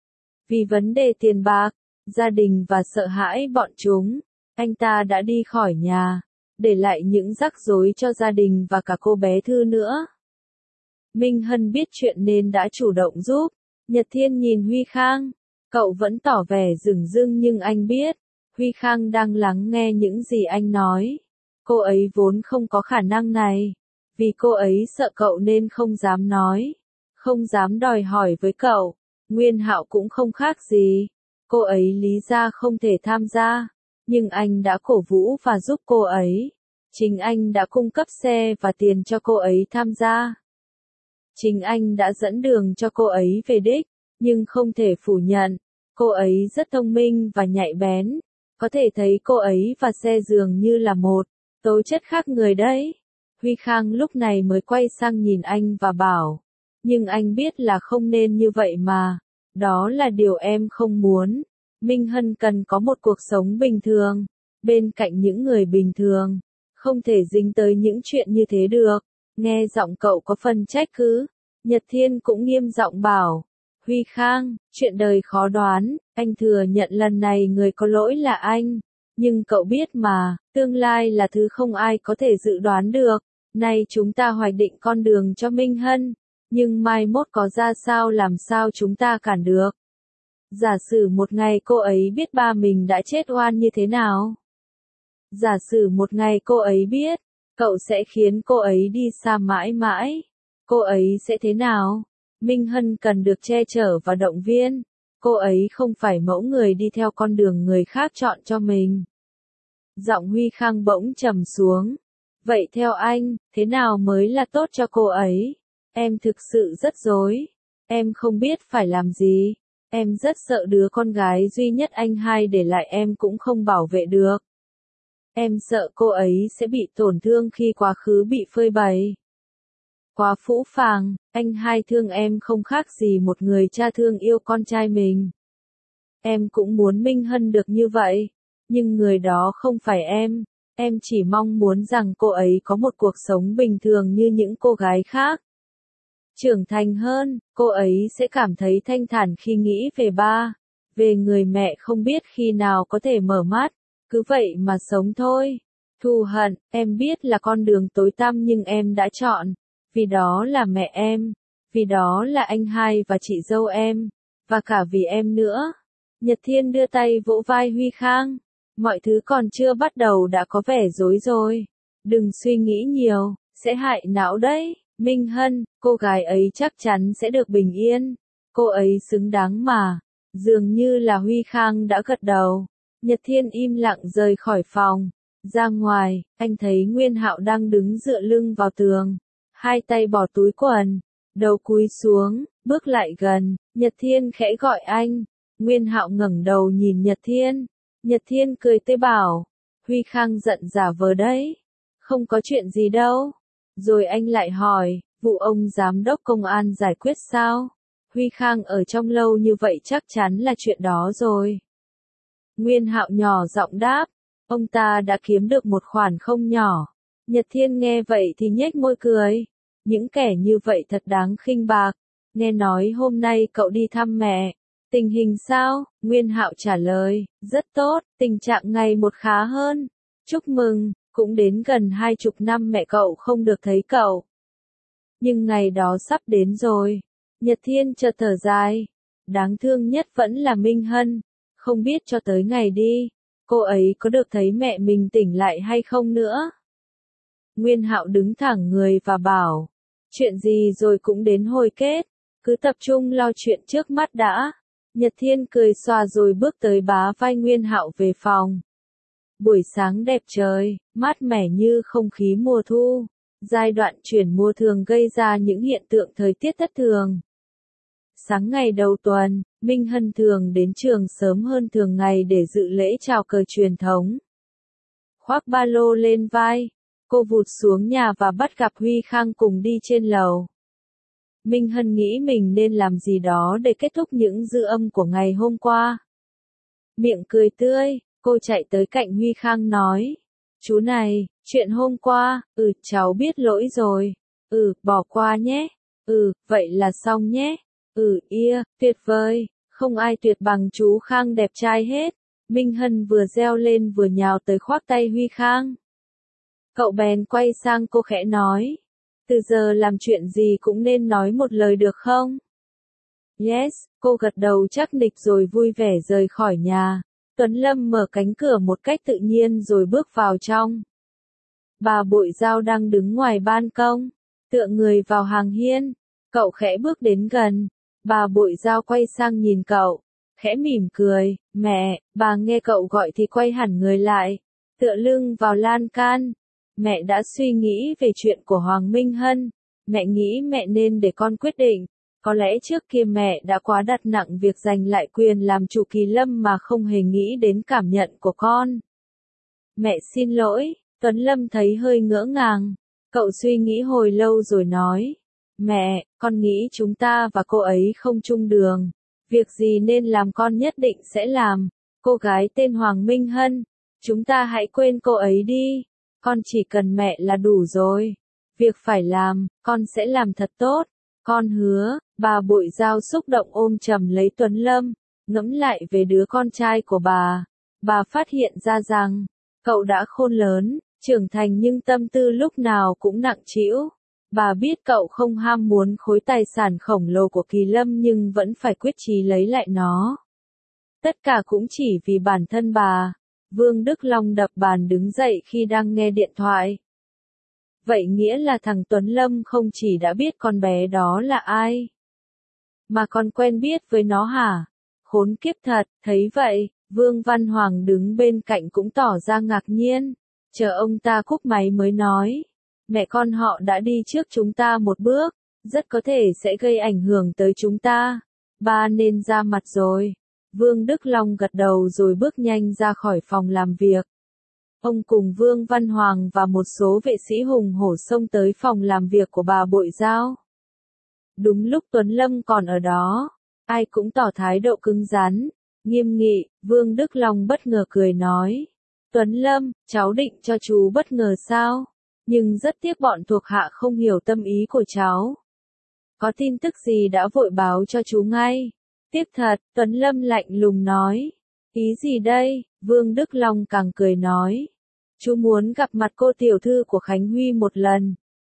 Vì vấn đề tiền bạc, gia đình và sợ hãi bọn chúng, anh ta đã đi khỏi nhà, để lại những rắc rối cho gia đình và cả cô bé Thư nữa. Minh Hân biết chuyện nên đã chủ động giúp. Nhật Thiên nhìn Huy Khang, cậu vẫn tỏ vẻ dửng dưng nhưng anh biết, Huy Khang đang lắng nghe những gì anh nói. Cô ấy vốn không có khả năng này, vì cô ấy sợ cậu nên không dám nói, không dám đòi hỏi với cậu. Nguyên Hạo cũng không khác gì, cô ấy lý ra không thể tham gia, nhưng anh đã cổ vũ và giúp cô ấy. Chính anh đã cung cấp xe và tiền cho cô ấy tham gia. Chính anh đã dẫn đường cho cô ấy về đích, nhưng không thể phủ nhận, cô ấy rất thông minh và nhạy bén. Có thể thấy cô ấy và xe dường như là một tố chất khác người đấy. Huy Khang lúc này mới quay sang nhìn anh và bảo, nhưng anh biết là không nên như vậy mà, đó là điều em không muốn. Minh Hân cần có một cuộc sống bình thường, bên cạnh những người bình thường, không thể dính tới những chuyện như thế được. Nghe giọng cậu có phần trách cứ, Nhật Thiên cũng nghiêm giọng bảo, Huy Khang, chuyện đời khó đoán, anh thừa nhận lần này người có lỗi là anh. Nhưng cậu biết mà, tương lai là thứ không ai có thể dự đoán được. Nay chúng ta hoạch định con đường cho Minh Hân, nhưng mai mốt có ra sao làm sao chúng ta cản được. Giả sử một ngày cô ấy biết ba mình đã chết oan như thế nào? Giả sử một ngày cô ấy biết, cậu sẽ khiến cô ấy đi xa mãi mãi. Cô ấy sẽ thế nào? Minh Hân cần được che chở và động viên. Cô ấy không phải mẫu người đi theo con đường người khác chọn cho mình. Giọng Huy Khang bỗng trầm xuống. Vậy theo anh, thế nào mới là tốt cho cô ấy? Em thực sự rất rối. Em không biết phải làm gì. Em rất sợ đứa con gái duy nhất anh hai để lại em cũng không bảo vệ được. Em sợ cô ấy sẽ bị tổn thương khi quá khứ bị phơi bày. Quá phũ phàng, anh hai thương em không khác gì một người cha thương yêu con trai mình. Em cũng muốn Minh Hân được như vậy, nhưng người đó không phải em. Em chỉ mong muốn rằng cô ấy có một cuộc sống bình thường như những cô gái khác. Trưởng thành hơn, cô ấy sẽ cảm thấy thanh thản khi nghĩ về ba, về người mẹ không biết khi nào có thể mở mắt, cứ vậy mà sống thôi. Thù hận, em biết là con đường tối tăm nhưng em đã chọn, vì đó là mẹ em, vì đó là anh hai và chị dâu em, và cả vì em nữa. Nhật Thiên đưa tay vỗ vai Huy Khang. Mọi thứ còn chưa bắt đầu đã có vẻ rối rồi. Đừng suy nghĩ nhiều, sẽ hại não đấy. Minh Hân, cô gái ấy chắc chắn sẽ được bình yên. Cô ấy xứng đáng mà. Dường như là Huy Khang đã gật đầu. Nhật Thiên im lặng rời khỏi phòng. Ra ngoài, anh thấy Nguyên Hạo đang đứng dựa lưng vào tường. Hai tay bỏ túi quần. Đầu cúi xuống, bước lại gần. Nhật Thiên khẽ gọi anh. Nguyên Hạo ngẩng đầu nhìn Nhật Thiên. Nhật Thiên cười tươi bảo. Huy Khang giận giả vờ đấy. Không có chuyện gì đâu. Rồi anh lại hỏi, vụ ông giám đốc công an giải quyết sao? Huy Khang ở trong lâu như vậy chắc chắn là chuyện đó rồi. Nguyên Hạo nhỏ giọng đáp, ông ta đã kiếm được một khoản không nhỏ. Nhật Thiên nghe vậy thì nhếch môi cười. Những kẻ như vậy thật đáng khinh bạc. Nghe nói hôm nay cậu đi thăm mẹ. Tình hình sao? Nguyên Hạo trả lời, rất tốt, tình trạng ngày một khá hơn. Chúc mừng, cũng đến gần hai chục năm mẹ cậu không được thấy cậu. Nhưng ngày đó sắp đến rồi. Nhật Thiên chợt thở dài. Đáng thương nhất vẫn là Minh Hân. Không biết cho tới ngày đi, cô ấy có được thấy mẹ mình tỉnh lại hay không nữa. Nguyên Hạo đứng thẳng người và bảo, chuyện gì rồi cũng đến hồi kết, cứ tập trung lo chuyện trước mắt đã. Nhật Thiên cười xòa rồi bước tới bá vai Nguyên Hạo về phòng. Buổi sáng đẹp trời, mát mẻ như không khí mùa thu. Giai đoạn chuyển mùa thường gây ra những hiện tượng thời tiết thất thường. Sáng ngày đầu tuần, Minh Hân thường đến trường sớm hơn thường ngày để dự lễ chào cờ truyền thống. Khoác ba lô lên vai, cô vụt xuống nhà và bắt gặp Huy Khang cùng đi trên lầu. Minh Hân nghĩ mình nên làm gì đó để kết thúc những dư âm của ngày hôm qua. Miệng cười tươi, cô chạy tới cạnh Huy Khang nói, chú này, chuyện hôm qua, ừ, cháu biết lỗi rồi, ừ, bỏ qua nhé, ừ, vậy là xong nhé. Ừ, ia, tuyệt vời, không ai tuyệt bằng chú Khang đẹp trai hết. Minh Hân vừa reo lên vừa nhào tới khoác tay Huy Khang. Cậu bèn quay sang cô khẽ nói, từ giờ làm chuyện gì cũng nên nói một lời được không? Yes, cô gật đầu chắc nịch rồi vui vẻ rời khỏi nhà. Tuấn Lâm mở cánh cửa một cách tự nhiên rồi bước vào trong. Bà Bội Giao đang đứng ngoài ban công, tựa người vào hàng hiên. Cậu khẽ bước đến gần. Bà Bội Giao quay sang nhìn cậu, khẽ mỉm cười, mẹ, bà nghe cậu gọi thì quay hẳn người lại, tựa lưng vào lan can. Mẹ đã suy nghĩ về chuyện của Hoàng Minh Hân, mẹ nghĩ mẹ nên để con quyết định, có lẽ trước kia mẹ đã quá đặt nặng việc giành lại quyền làm chủ Kỳ Lâm mà không hề nghĩ đến cảm nhận của con. Mẹ xin lỗi, Tuấn Lâm thấy hơi ngỡ ngàng, cậu suy nghĩ hồi lâu rồi nói. Mẹ, con nghĩ chúng ta và cô ấy không chung đường. Việc gì nên làm con nhất định sẽ làm. Cô gái tên Hoàng Minh Hân. Chúng ta hãy quên cô ấy đi. Con chỉ cần mẹ là đủ rồi. Việc phải làm, con sẽ làm thật tốt. Con hứa. Bà Bội Giao xúc động ôm chầm lấy Tuấn Lâm. Ngẫm lại về đứa con trai của bà. Bà phát hiện ra rằng, cậu đã khôn lớn, trưởng thành nhưng tâm tư lúc nào cũng nặng trĩu. Bà biết cậu không ham muốn khối tài sản khổng lồ của Kỳ Lâm nhưng vẫn phải quyết chí lấy lại nó. Tất cả cũng chỉ vì bản thân bà. Vương Đức Long đập bàn đứng dậy khi đang nghe điện thoại. Vậy nghĩa là thằng Tuấn Lâm không chỉ đã biết con bé đó là ai, mà còn quen biết với nó hả? Khốn kiếp thật, thấy vậy, Vương Văn Hoàng đứng bên cạnh cũng tỏ ra ngạc nhiên. Chờ ông ta cúp máy mới nói. Mẹ con họ đã đi trước chúng ta một bước, rất có thể sẽ gây ảnh hưởng tới chúng ta. Ba nên ra mặt rồi. Vương Đức Long gật đầu rồi bước nhanh ra khỏi phòng làm việc. Ông cùng Vương Văn Hoàng và một số vệ sĩ hùng hổ xông tới phòng làm việc của bà Bội Giao. Đúng lúc Tuấn Lâm còn ở đó, ai cũng tỏ thái độ cứng rắn, nghiêm nghị. Vương Đức Long bất ngờ cười nói. Tuấn Lâm, cháu định cho chú bất ngờ sao? Nhưng rất tiếc bọn thuộc hạ không hiểu tâm ý của cháu. Có tin tức gì đã vội báo cho chú ngay. Tiếc thật, Tuấn Lâm lạnh lùng nói. Ý gì đây? Vương Đức Long càng cười nói. Chú muốn gặp mặt cô tiểu thư của Khánh Huy một lần.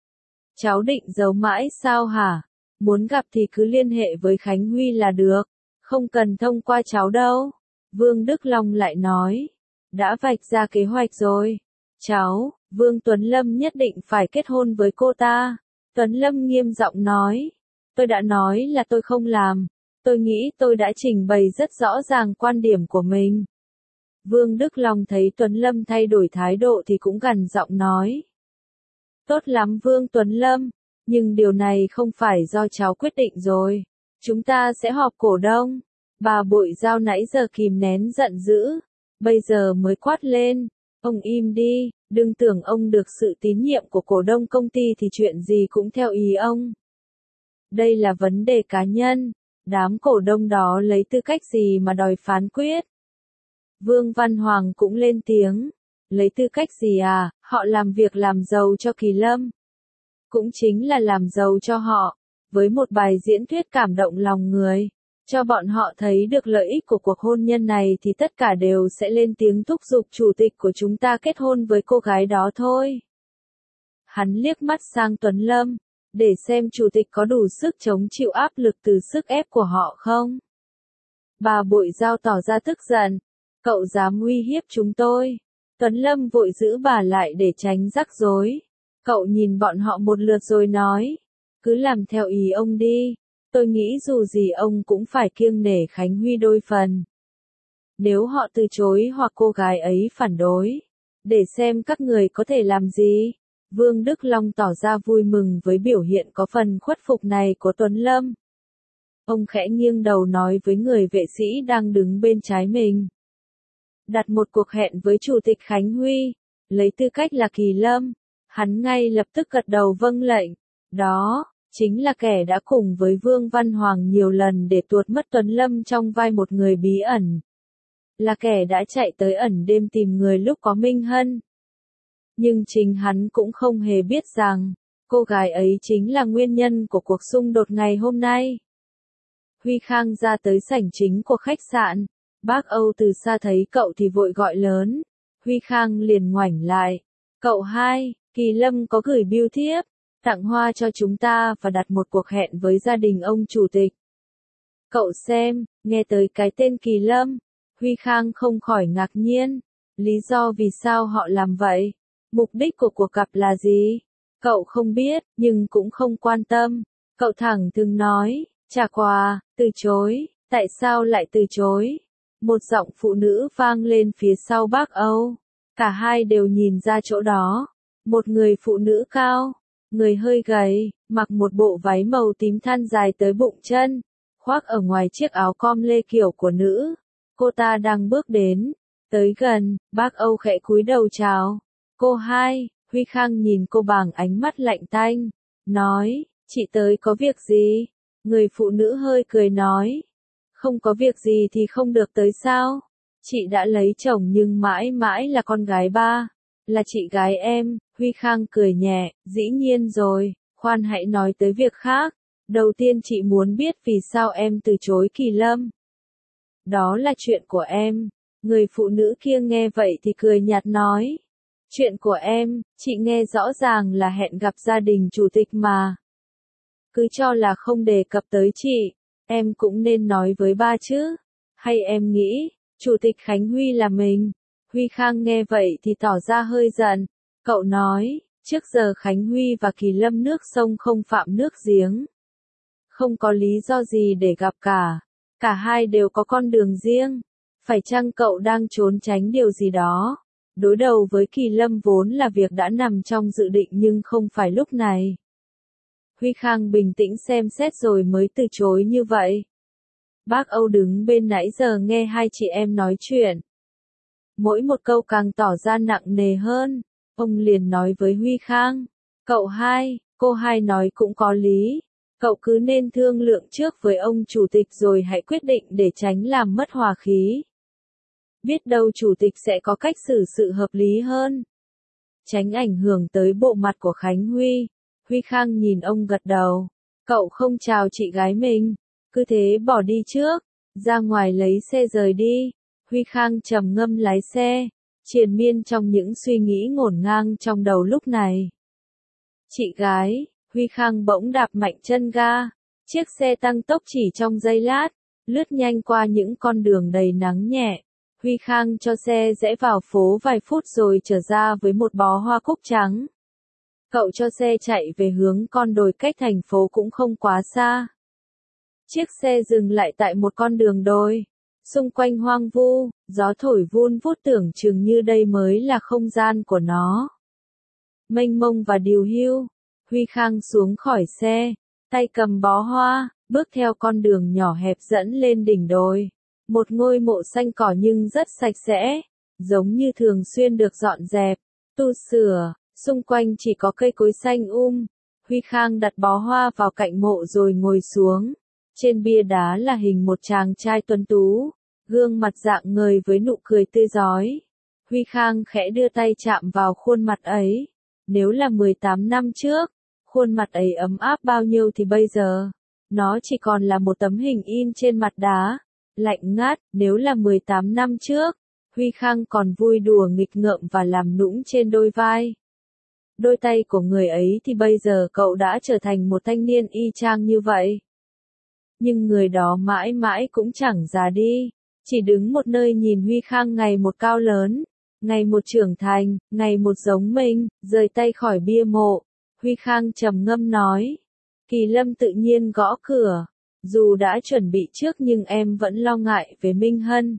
Cháu định giấu mãi sao hả? Muốn gặp thì cứ liên hệ với Khánh Huy là được. Không cần thông qua cháu đâu. Vương Đức Long lại nói. Đã vạch ra kế hoạch rồi. Cháu, Vương Tuấn Lâm nhất định phải kết hôn với cô ta. Tuấn Lâm nghiêm giọng nói. Tôi đã nói là tôi không làm. Tôi nghĩ tôi đã trình bày rất rõ ràng quan điểm của mình. Vương Đức Long thấy Tuấn Lâm thay đổi thái độ thì cũng gằn giọng nói. Tốt lắm Vương Tuấn Lâm, nhưng điều này không phải do cháu quyết định rồi. Chúng ta sẽ họp cổ đông. Bà Bội Giao nãy giờ kìm nén giận dữ, bây giờ mới quát lên. Ông im đi, đừng tưởng ông được sự tín nhiệm của cổ đông công ty thì chuyện gì cũng theo ý ông. Đây là vấn đề cá nhân, đám cổ đông đó lấy tư cách gì mà đòi phán quyết. Vương Văn Hoàng cũng lên tiếng, lấy tư cách gì à, họ làm việc làm giàu cho Kỳ Lâm. Cũng chính là làm giàu cho họ, với một bài diễn thuyết cảm động lòng người, cho bọn họ thấy được lợi ích của cuộc hôn nhân này thì tất cả đều sẽ lên tiếng thúc giục chủ tịch của chúng ta kết hôn với cô gái đó thôi. Hắn liếc mắt sang Tuấn Lâm, để xem chủ tịch có đủ sức chống chịu áp lực từ sức ép của họ không. Bà Bội Giao tỏ ra tức giận, cậu dám uy hiếp chúng tôi. Tuấn Lâm vội giữ bà lại để tránh rắc rối. Cậu nhìn bọn họ một lượt rồi nói, cứ làm theo ý ông đi, tôi nghĩ dù gì ông cũng phải kiêng nể Khánh Huy đôi phần. Nếu họ từ chối hoặc cô gái ấy phản đối, để xem các người có thể làm gì. Vương Đức Long tỏ ra vui mừng với biểu hiện có phần khuất phục này của Tuấn Lâm. Ông khẽ nghiêng đầu nói với người vệ sĩ đang đứng bên trái mình. Đặt một cuộc hẹn với Chủ tịch Khánh Huy, lấy tư cách là Kỳ Lâm. Hắn ngay lập tức gật đầu vâng lệnh. Đó, chính là kẻ đã cùng với Vương Văn Hoàng nhiều lần để tuột mất Tuấn Lâm trong vai một người bí ẩn. Là kẻ đã chạy tới ẩn đêm tìm người lúc có Minh Hân. Nhưng chính hắn cũng không hề biết rằng, cô gái ấy chính là nguyên nhân của cuộc xung đột ngày hôm nay. Huy Khang ra tới sảnh chính của khách sạn. Bác Âu từ xa thấy cậu thì vội gọi lớn. Huy Khang liền ngoảnh lại. Cậu hai, Kỳ Lâm có gửi bưu thiếp, tặng hoa cho chúng ta và đặt một cuộc hẹn với gia đình ông chủ tịch. Cậu xem, nghe tới cái tên Kỳ Lâm, Huy Khang không khỏi ngạc nhiên. Lý do vì sao họ làm vậy? Mục đích của cuộc gặp là gì? Cậu không biết, nhưng cũng không quan tâm. Cậu thẳng thừng nói, trả quà, từ chối, tại sao lại từ chối? Một giọng phụ nữ vang lên phía sau bác Âu. Cả hai đều nhìn ra chỗ đó. Một người phụ nữ cao, người hơi gầy, mặc một bộ váy màu tím than dài tới bụng chân, khoác ở ngoài chiếc áo com lê kiểu của nữ. Cô ta đang bước đến, tới gần, bác Âu khẽ cúi đầu chào. Cô hai, Huy Khang nhìn cô bằng ánh mắt lạnh tanh, nói, chị tới có việc gì? Người phụ nữ hơi cười nói, không có việc gì thì không được tới sao? Chị đã lấy chồng nhưng mãi mãi là con gái ba, là chị gái em. Huy Khang cười nhẹ, dĩ nhiên rồi, khoan hãy nói tới việc khác. Đầu tiên chị muốn biết vì sao em từ chối Kỳ Lâm. Đó là chuyện của em. Người phụ nữ kia nghe vậy thì cười nhạt nói. Chuyện của em, chị nghe rõ ràng là hẹn gặp gia đình chủ tịch mà. Cứ cho là không đề cập tới chị, em cũng nên nói với ba chứ. Hay em nghĩ, chủ tịch Khánh Huy là mình? Huy Khang nghe vậy thì tỏ ra hơi giận. Cậu nói, trước giờ Khánh Huy và Kỳ Lâm nước sông không phạm nước giếng. Không có lý do gì để gặp cả. Cả hai đều có con đường riêng. Phải chăng cậu đang trốn tránh điều gì đó? Đối đầu với Kỳ Lâm vốn là việc đã nằm trong dự định nhưng không phải lúc này. Huy Khang bình tĩnh xem xét rồi mới từ chối như vậy. Bác Âu đứng bên nãy giờ nghe hai chị em nói chuyện. Mỗi một câu càng tỏ ra nặng nề hơn. Ông liền nói với Huy Khang. Cậu hai, cô hai nói cũng có lý. Cậu cứ nên thương lượng trước với ông chủ tịch rồi hãy quyết định để tránh làm mất hòa khí. Biết đâu chủ tịch sẽ có cách xử sự hợp lý hơn. Tránh ảnh hưởng tới bộ mặt của Khánh Huy. Huy Khang nhìn ông gật đầu. Cậu không chào chị gái mình. Cứ thế bỏ đi trước. Ra ngoài lấy xe rời đi. Huy Khang trầm ngâm lái xe. Triền miên trong những suy nghĩ ngổn ngang trong đầu lúc này. Chị gái, Huy Khang bỗng đạp mạnh chân ga. Chiếc xe tăng tốc chỉ trong giây lát. Lướt nhanh qua những con đường đầy nắng nhẹ. Huy Khang cho xe rẽ vào phố vài phút rồi trở ra với một bó hoa cúc trắng. Cậu cho xe chạy về hướng con đồi cách thành phố cũng không quá xa. Chiếc xe dừng lại tại một con đường đồi. Xung quanh hoang vu, gió thổi vun vút tưởng chừng như đây mới là không gian của nó. Mênh mông và điều hưu, Huy Khang xuống khỏi xe, tay cầm bó hoa, bước theo con đường nhỏ hẹp dẫn lên đỉnh đồi. Một ngôi mộ xanh cỏ nhưng rất sạch sẽ, giống như thường xuyên được dọn dẹp, tu sửa, xung quanh chỉ có cây cối xanh um. Huy Khang đặt bó hoa vào cạnh mộ rồi ngồi xuống. Trên bia đá là hình một chàng trai tuấn tú, gương mặt rạng ngời với nụ cười tươi rói. Huy Khang khẽ đưa tay chạm vào khuôn mặt ấy. Nếu là mười tám năm trước, khuôn mặt ấy ấm áp bao nhiêu thì bây giờ, nó chỉ còn là một tấm hình in trên mặt đá, lạnh ngắt. Nếu là mười tám năm trước, Huy Khang còn vui đùa nghịch ngợm và làm nũng trên đôi vai. Đôi tay của người ấy thì bây giờ cậu đã trở thành một thanh niên y chang như vậy. Nhưng người đó mãi mãi cũng chẳng già đi, chỉ đứng một nơi nhìn Huy Khang ngày một cao lớn, ngày một trưởng thành, ngày một giống mình. Rời tay khỏi bia mộ, Huy Khang trầm ngâm nói. Kỳ Lâm tự nhiên gõ cửa, dù đã chuẩn bị trước nhưng em vẫn lo ngại về Minh Hân.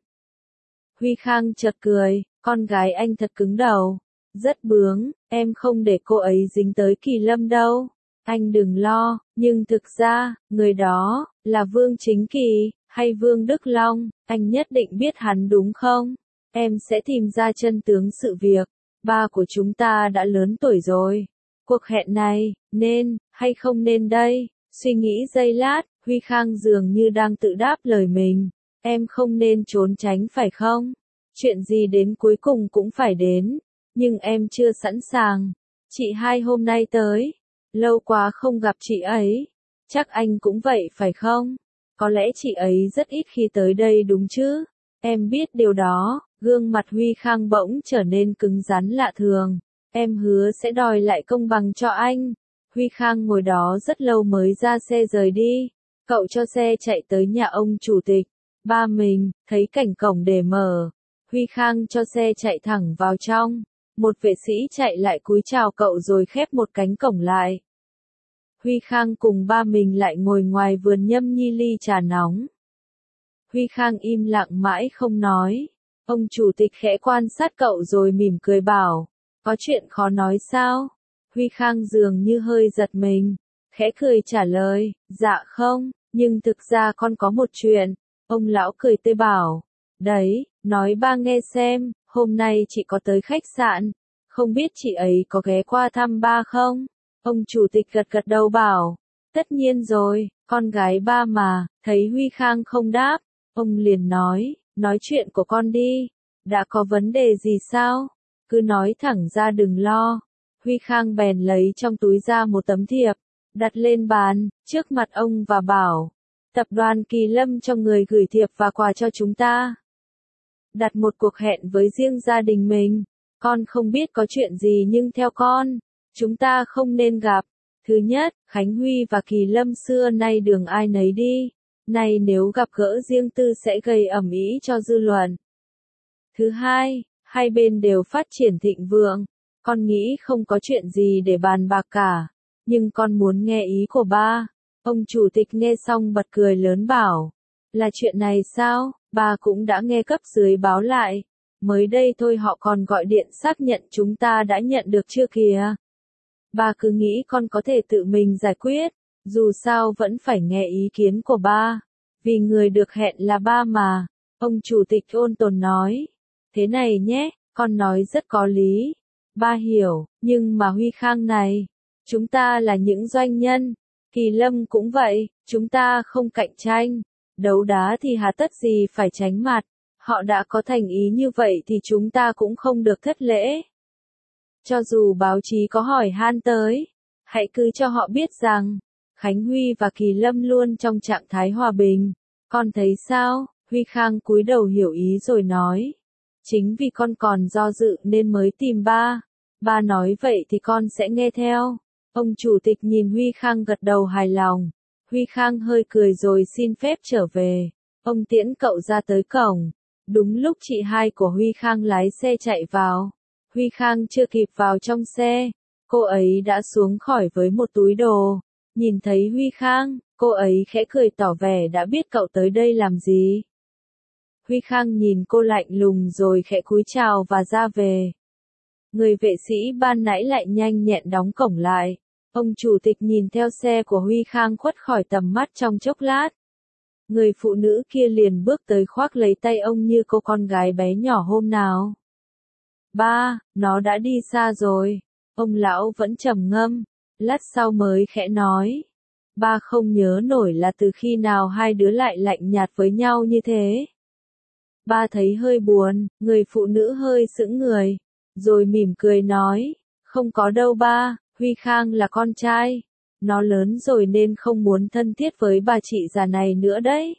Huy Khang chợt cười, con gái anh thật cứng đầu, rất bướng, em không để cô ấy dính tới Kỳ Lâm đâu. Anh đừng lo, nhưng thực ra, người đó, là Vương Chính Kỳ, hay Vương Đức Long, anh nhất định biết hắn đúng không? Em sẽ tìm ra chân tướng sự việc, ba của chúng ta đã lớn tuổi rồi. Cuộc hẹn này, nên, hay không nên đây? Suy nghĩ giây lát, Huy Khang dường như đang tự đáp lời mình. Em không nên trốn tránh phải không? Chuyện gì đến cuối cùng cũng phải đến, nhưng em chưa sẵn sàng. Chị hai hôm nay tới, lâu quá không gặp chị ấy. Chắc anh cũng vậy phải không? Có lẽ chị ấy rất ít khi tới đây đúng chứ? Em biết điều đó. Gương mặt Huy Khang bỗng trở nên cứng rắn lạ thường. Em hứa sẽ đòi lại công bằng cho anh. Huy Khang ngồi đó rất lâu mới ra xe rời đi. Cậu cho xe chạy tới nhà ông chủ tịch. Ba mình, thấy cảnh cổng để mở. Huy Khang cho xe chạy thẳng vào trong. Một vệ sĩ chạy lại cúi chào cậu rồi khép một cánh cổng lại. Huy Khang cùng ba mình lại ngồi ngoài vườn nhâm nhi ly trà nóng. Huy Khang im lặng mãi không nói. Ông chủ tịch khẽ quan sát cậu rồi mỉm cười bảo, có chuyện khó nói sao? Huy Khang dường như hơi giật mình, khẽ cười trả lời, dạ không, nhưng thực ra con có một chuyện. Ông lão cười tươi bảo, đấy, nói ba nghe xem, hôm nay chị có tới khách sạn, không biết chị ấy có ghé qua thăm ba không? Ông chủ tịch gật gật đầu bảo, tất nhiên rồi, con gái ba mà. Thấy Huy Khang không đáp, ông liền nói, nói chuyện của con đi, đã có vấn đề gì sao? Cứ nói thẳng ra đừng lo. Huy Khang bèn lấy trong túi ra một tấm thiệp, đặt lên bàn, trước mặt ông và bảo, tập đoàn Kỳ Lâm cho người gửi thiệp và quà cho chúng ta. Đặt một cuộc hẹn với riêng gia đình mình, con không biết có chuyện gì nhưng theo con, chúng ta không nên gặp. Thứ nhất, Khánh Huy và Kỳ Lâm xưa nay đường ai nấy đi, nay nếu gặp gỡ riêng tư sẽ gây ầm ĩ cho dư luận. Thứ hai, hai bên đều phát triển thịnh vượng, con nghĩ không có chuyện gì để bàn bạc cả, nhưng con muốn nghe ý của ba. Ông chủ tịch nghe xong bật cười lớn bảo, là chuyện này sao, ba cũng đã nghe cấp dưới báo lại, mới đây thôi họ còn gọi điện xác nhận chúng ta đã nhận được chưa kìa. Ba cứ nghĩ con có thể tự mình giải quyết, dù sao vẫn phải nghe ý kiến của ba, vì người được hẹn là ba mà. Ông chủ tịch ôn tồn nói, thế này nhé, con nói rất có lý, ba hiểu, nhưng mà Huy Khang này, chúng ta là những doanh nhân, Kỳ Lâm cũng vậy, chúng ta không cạnh tranh, đấu đá thì hà tất gì phải tránh mặt, họ đã có thành ý như vậy thì chúng ta cũng không được thất lễ. Cho dù báo chí có hỏi han tới, hãy cứ cho họ biết rằng, Khánh Huy và Kỳ Lâm luôn trong trạng thái hòa bình. Con thấy sao? Huy Khang cúi đầu hiểu ý rồi nói. Chính vì con còn do dự nên mới tìm ba. Ba nói vậy thì con sẽ nghe theo. Ông chủ tịch nhìn Huy Khang gật đầu hài lòng. Huy Khang hơi cười rồi xin phép trở về. Ông tiễn cậu ra tới cổng. Đúng lúc chị hai của Huy Khang lái xe chạy vào. Huy Khang chưa kịp vào trong xe, cô ấy đã xuống khỏi với một túi đồ. Nhìn thấy Huy Khang, cô ấy khẽ cười tỏ vẻ đã biết cậu tới đây làm gì. Huy Khang nhìn cô lạnh lùng rồi khẽ cúi chào và ra về. Người vệ sĩ ban nãy lại nhanh nhẹn đóng cổng lại. Ông chủ tịch nhìn theo xe của Huy Khang khuất khỏi tầm mắt trong chốc lát. Người phụ nữ kia liền bước tới khoác lấy tay ông như cô con gái bé nhỏ hôm nào. Ba, nó đã đi xa rồi. Ông lão vẫn trầm ngâm, lát sau mới khẽ nói. Ba không nhớ nổi là từ khi nào hai đứa lại lạnh nhạt với nhau như thế. Ba thấy hơi buồn, người phụ nữ hơi sững người, rồi mỉm cười nói, không có đâu ba, Huy Khang là con trai. Nó lớn rồi nên không muốn thân thiết với bà chị già này nữa đấy.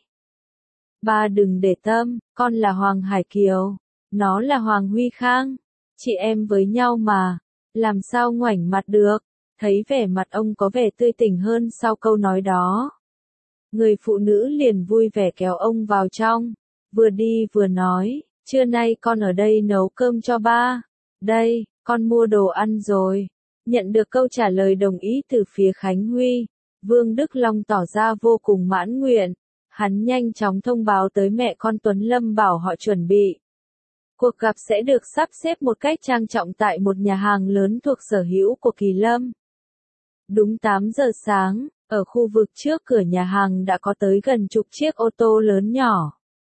Ba đừng để tâm, con là Hoàng Hải Kiều, nó là Hoàng Huy Khang, chị em với nhau mà, làm sao ngoảnh mặt được. Thấy vẻ mặt ông có vẻ tươi tỉnh hơn sau câu nói đó. Người phụ nữ liền vui vẻ kéo ông vào trong, vừa đi vừa nói, trưa nay con ở đây nấu cơm cho ba. Đây, con mua đồ ăn rồi. Nhận được câu trả lời đồng ý từ phía Khánh Huy, Vương Đức Long tỏ ra vô cùng mãn nguyện. Hắn nhanh chóng thông báo tới mẹ con Tuấn Lâm bảo họ chuẩn bị. Cuộc gặp sẽ được sắp xếp một cách trang trọng tại một nhà hàng lớn thuộc sở hữu của Kỳ Lâm. Đúng tám giờ sáng, ở khu vực trước cửa nhà hàng đã có tới gần chục chiếc ô tô lớn nhỏ.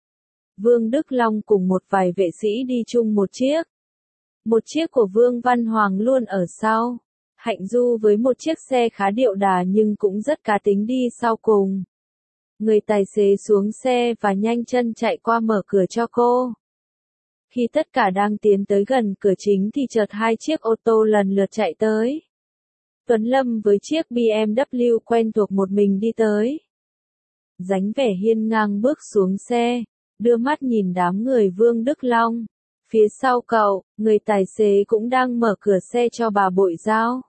Vương Đức Long cùng một vài vệ sĩ đi chung một chiếc. Một chiếc của Vương Văn Hoàng luôn ở sau. Hạnh Du với một chiếc xe khá điệu đà nhưng cũng rất cá tính đi sau cùng. Người tài xế xuống xe và nhanh chân chạy qua mở cửa cho cô. Khi tất cả đang tiến tới gần cửa chính thì chợt hai chiếc ô tô lần lượt chạy tới. Tuấn Lâm với chiếc bê em vê quen thuộc một mình đi tới. Dáng vẻ hiên ngang bước xuống xe, đưa mắt nhìn đám người Vương Đức Long. Phía sau cậu, người tài xế cũng đang mở cửa xe cho bà Bội Giao.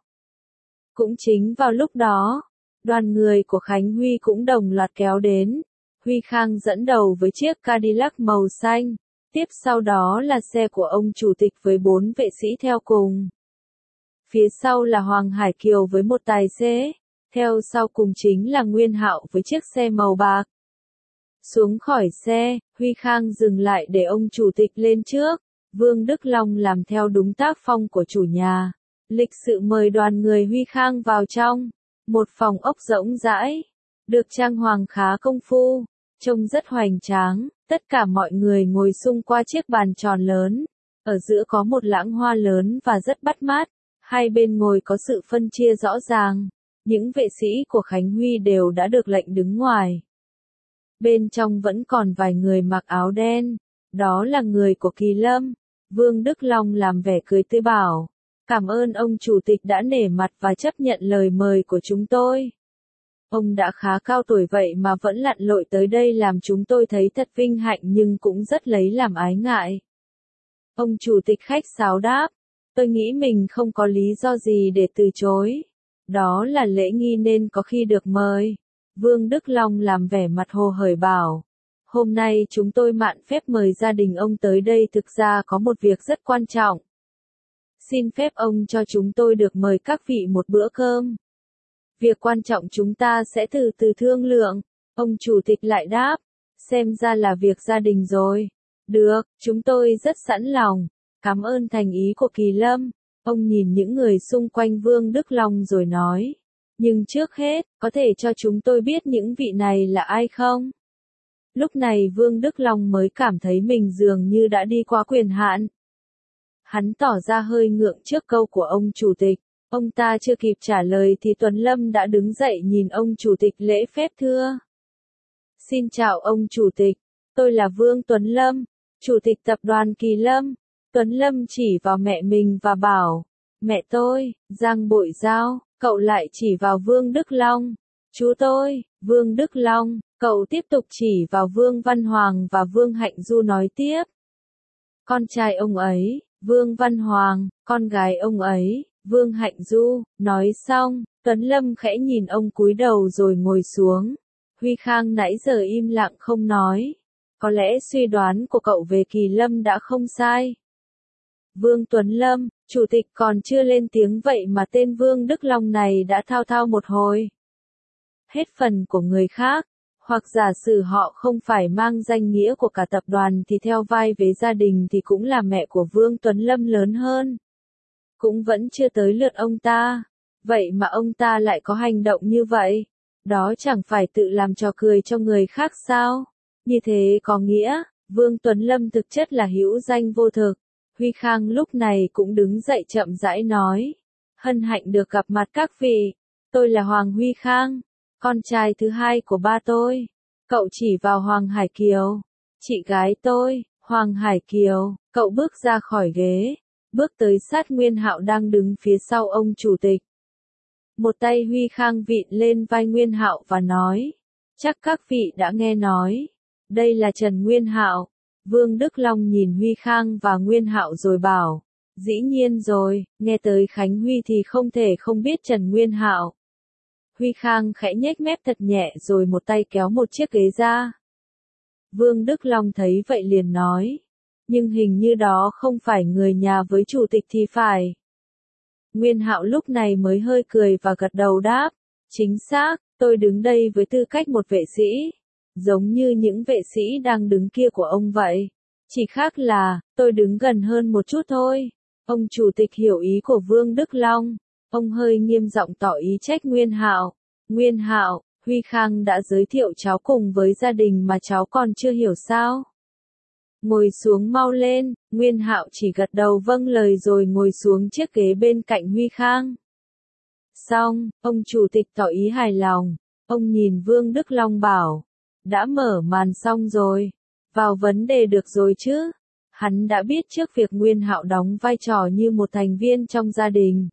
Cũng chính vào lúc đó, đoàn người của Khánh Huy cũng đồng loạt kéo đến. Huy Khang dẫn đầu với chiếc Cadillac màu xanh, tiếp sau đó là xe của ông chủ tịch với bốn vệ sĩ theo cùng. Phía sau là Hoàng Hải Kiều với một tài xế, theo sau cùng chính là Nguyên Hạo với chiếc xe màu bạc. Xuống khỏi xe, Huy Khang dừng lại để ông chủ tịch lên trước. Vương Đức Long làm theo đúng tác phong của chủ nhà, lịch sự mời đoàn người Huy Khang vào trong. Một phòng ốc rỗng rãi, được trang hoàng khá công phu, trông rất hoành tráng. Tất cả mọi người ngồi xung quanh chiếc bàn tròn lớn. Ở giữa có một lẵng hoa lớn và rất bắt mắt. Hai bên ngồi có sự phân chia rõ ràng. Những vệ sĩ của Khánh Huy đều đã được lệnh đứng ngoài. Bên trong vẫn còn vài người mặc áo đen. Đó là người của Kỳ Lâm. Vương Đức Long làm vẻ cười tươi bảo. Cảm ơn ông chủ tịch đã nể mặt và chấp nhận lời mời của chúng tôi. Ông đã khá cao tuổi vậy mà vẫn lặn lội tới đây làm chúng tôi thấy thật vinh hạnh nhưng cũng rất lấy làm ái ngại. Ông chủ tịch khách sáo đáp. Tôi nghĩ mình không có lý do gì để từ chối. Đó là lễ nghi nên có khi được mời. Vương Đức Long làm vẻ mặt hồ hởi bảo. Hôm nay chúng tôi mạn phép mời gia đình ông tới đây thực ra có một việc rất quan trọng. Xin phép ông cho chúng tôi được mời các vị một bữa cơm. Việc quan trọng chúng ta sẽ từ từ thương lượng. Ông chủ tịch lại đáp. Xem ra là việc gia đình rồi. Được, chúng tôi rất sẵn lòng. Cảm ơn thành ý của Kỳ Lâm. Ông nhìn những người xung quanh Vương Đức Long rồi nói. Nhưng trước hết, có thể cho chúng tôi biết những vị này là ai không? Lúc này Vương Đức Long mới cảm thấy mình dường như đã đi qua quyền hạn. Hắn tỏ ra hơi ngượng trước câu của ông chủ tịch. Ông ta chưa kịp trả lời thì Tuấn Lâm đã đứng dậy nhìn ông chủ tịch lễ phép thưa. Xin chào ông chủ tịch, tôi là Vương Tuấn Lâm, chủ tịch tập đoàn Kỳ Lâm. Tuấn Lâm chỉ vào mẹ mình và bảo, mẹ tôi, Giang Bội Giao. Cậu lại chỉ vào Vương Đức Long. Chú tôi, Vương Đức Long. Cậu tiếp tục chỉ vào Vương Văn Hoàng và Vương Hạnh Du nói tiếp. Con trai ông ấy, Vương Văn Hoàng, con gái ông ấy, Vương Hạnh Du. Nói xong, Tuấn Lâm khẽ nhìn ông cúi đầu rồi ngồi xuống. Huy Khang nãy giờ im lặng không nói. Có lẽ suy đoán của cậu về Kỳ Lâm đã không sai. Vương Tuấn Lâm, chủ tịch còn chưa lên tiếng vậy mà tên Vương Đức Long này đã thao thao một hồi. Hết phần của người khác. Hoặc giả sử họ không phải mang danh nghĩa của cả tập đoàn thì theo vai vế gia đình thì cũng là mẹ của Vương Tuấn Lâm lớn hơn. Cũng vẫn chưa tới lượt ông ta. Vậy mà ông ta lại có hành động như vậy. Đó chẳng phải tự làm trò cười cho người khác sao? Như thế có nghĩa, Vương Tuấn Lâm thực chất là hữu danh vô thực. Huy Khang lúc này cũng đứng dậy chậm rãi nói. Hân hạnh được gặp mặt các vị. Tôi là Hoàng Huy Khang, con trai thứ hai của ba tôi. Cậu chỉ vào Hoàng Hải Kiều. Chị gái tôi, Hoàng Hải Kiều. Cậu bước ra khỏi ghế, bước tới sát Nguyên Hạo đang đứng phía sau ông chủ tịch. Một tay Huy Khang vịn lên vai Nguyên Hạo và nói. Chắc các vị đã nghe nói. Đây là Trần Nguyên Hạo. Vương Đức Long nhìn Huy Khang và Nguyên Hạo rồi bảo. Dĩ nhiên rồi, nghe tới Khánh Huy thì không thể không biết Trần Nguyên Hạo. Huy Khang khẽ nhếch mép thật nhẹ rồi một tay kéo một chiếc ghế ra. Vương Đức Long thấy vậy liền nói. Nhưng hình như đó không phải người nhà với chủ tịch thì phải. Nguyên Hạo lúc này mới hơi cười và gật đầu đáp. Chính xác, tôi đứng đây với tư cách một vệ sĩ. Giống như những vệ sĩ đang đứng kia của ông vậy. Chỉ khác là, tôi đứng gần hơn một chút thôi. Ông chủ tịch hiểu ý của Vương Đức Long. Ông hơi nghiêm giọng tỏ ý trách Nguyên Hạo. Nguyên Hạo, Huy Khang đã giới thiệu cháu cùng với gia đình mà cháu còn chưa hiểu sao? Ngồi xuống mau lên, Nguyên Hạo chỉ gật đầu vâng lời rồi ngồi xuống chiếc ghế bên cạnh Huy Khang. Xong, ông chủ tịch tỏ ý hài lòng. Ông nhìn Vương Đức Long bảo. Đã mở màn xong rồi. Vào vấn đề được rồi chứ? Hắn đã biết trước việc Nguyên Hạo đóng vai trò như một thành viên trong gia đình.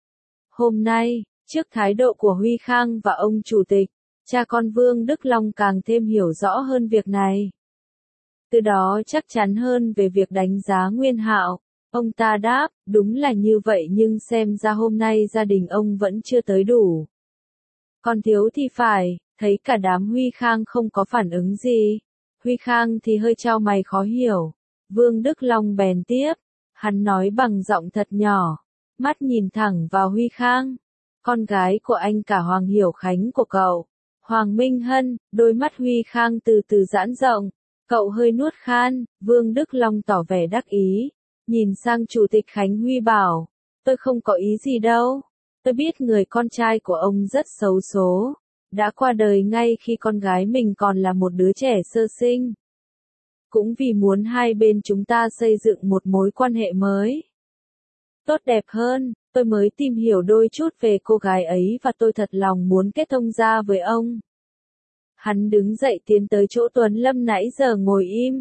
Hôm nay, trước thái độ của Huy Khang và ông chủ tịch, cha con Vương Đức Long càng thêm hiểu rõ hơn việc này. Từ đó chắc chắn hơn về việc đánh giá Nguyên Hạo. Ông ta đáp, đúng là như vậy nhưng xem ra hôm nay gia đình ông vẫn chưa tới đủ. Còn thiếu thì phải, thấy cả đám Huy Khang không có phản ứng gì. Huy Khang thì hơi chau mày khó hiểu. Vương Đức Long bèn tiếp. Hắn nói bằng giọng thật nhỏ. Mắt nhìn thẳng vào Huy Khang. Con gái của anh cả Hoàng Hiểu Khánh của cậu. Hoàng Minh Hân, đôi mắt Huy Khang từ từ giãn rộng. Cậu hơi nuốt khan, Vương Đức Long tỏ vẻ đắc ý. Nhìn sang Chủ tịch Khánh Huy bảo. Tôi không có ý gì đâu. Tôi biết người con trai của ông rất xấu số. Đã qua đời ngay khi con gái mình còn là một đứa trẻ sơ sinh. Cũng vì muốn hai bên chúng ta xây dựng một mối quan hệ mới. Tốt đẹp hơn, tôi mới tìm hiểu đôi chút về cô gái ấy và tôi thật lòng muốn kết thông gia với ông. Hắn đứng dậy tiến tới chỗ Tuấn Lâm nãy giờ ngồi im.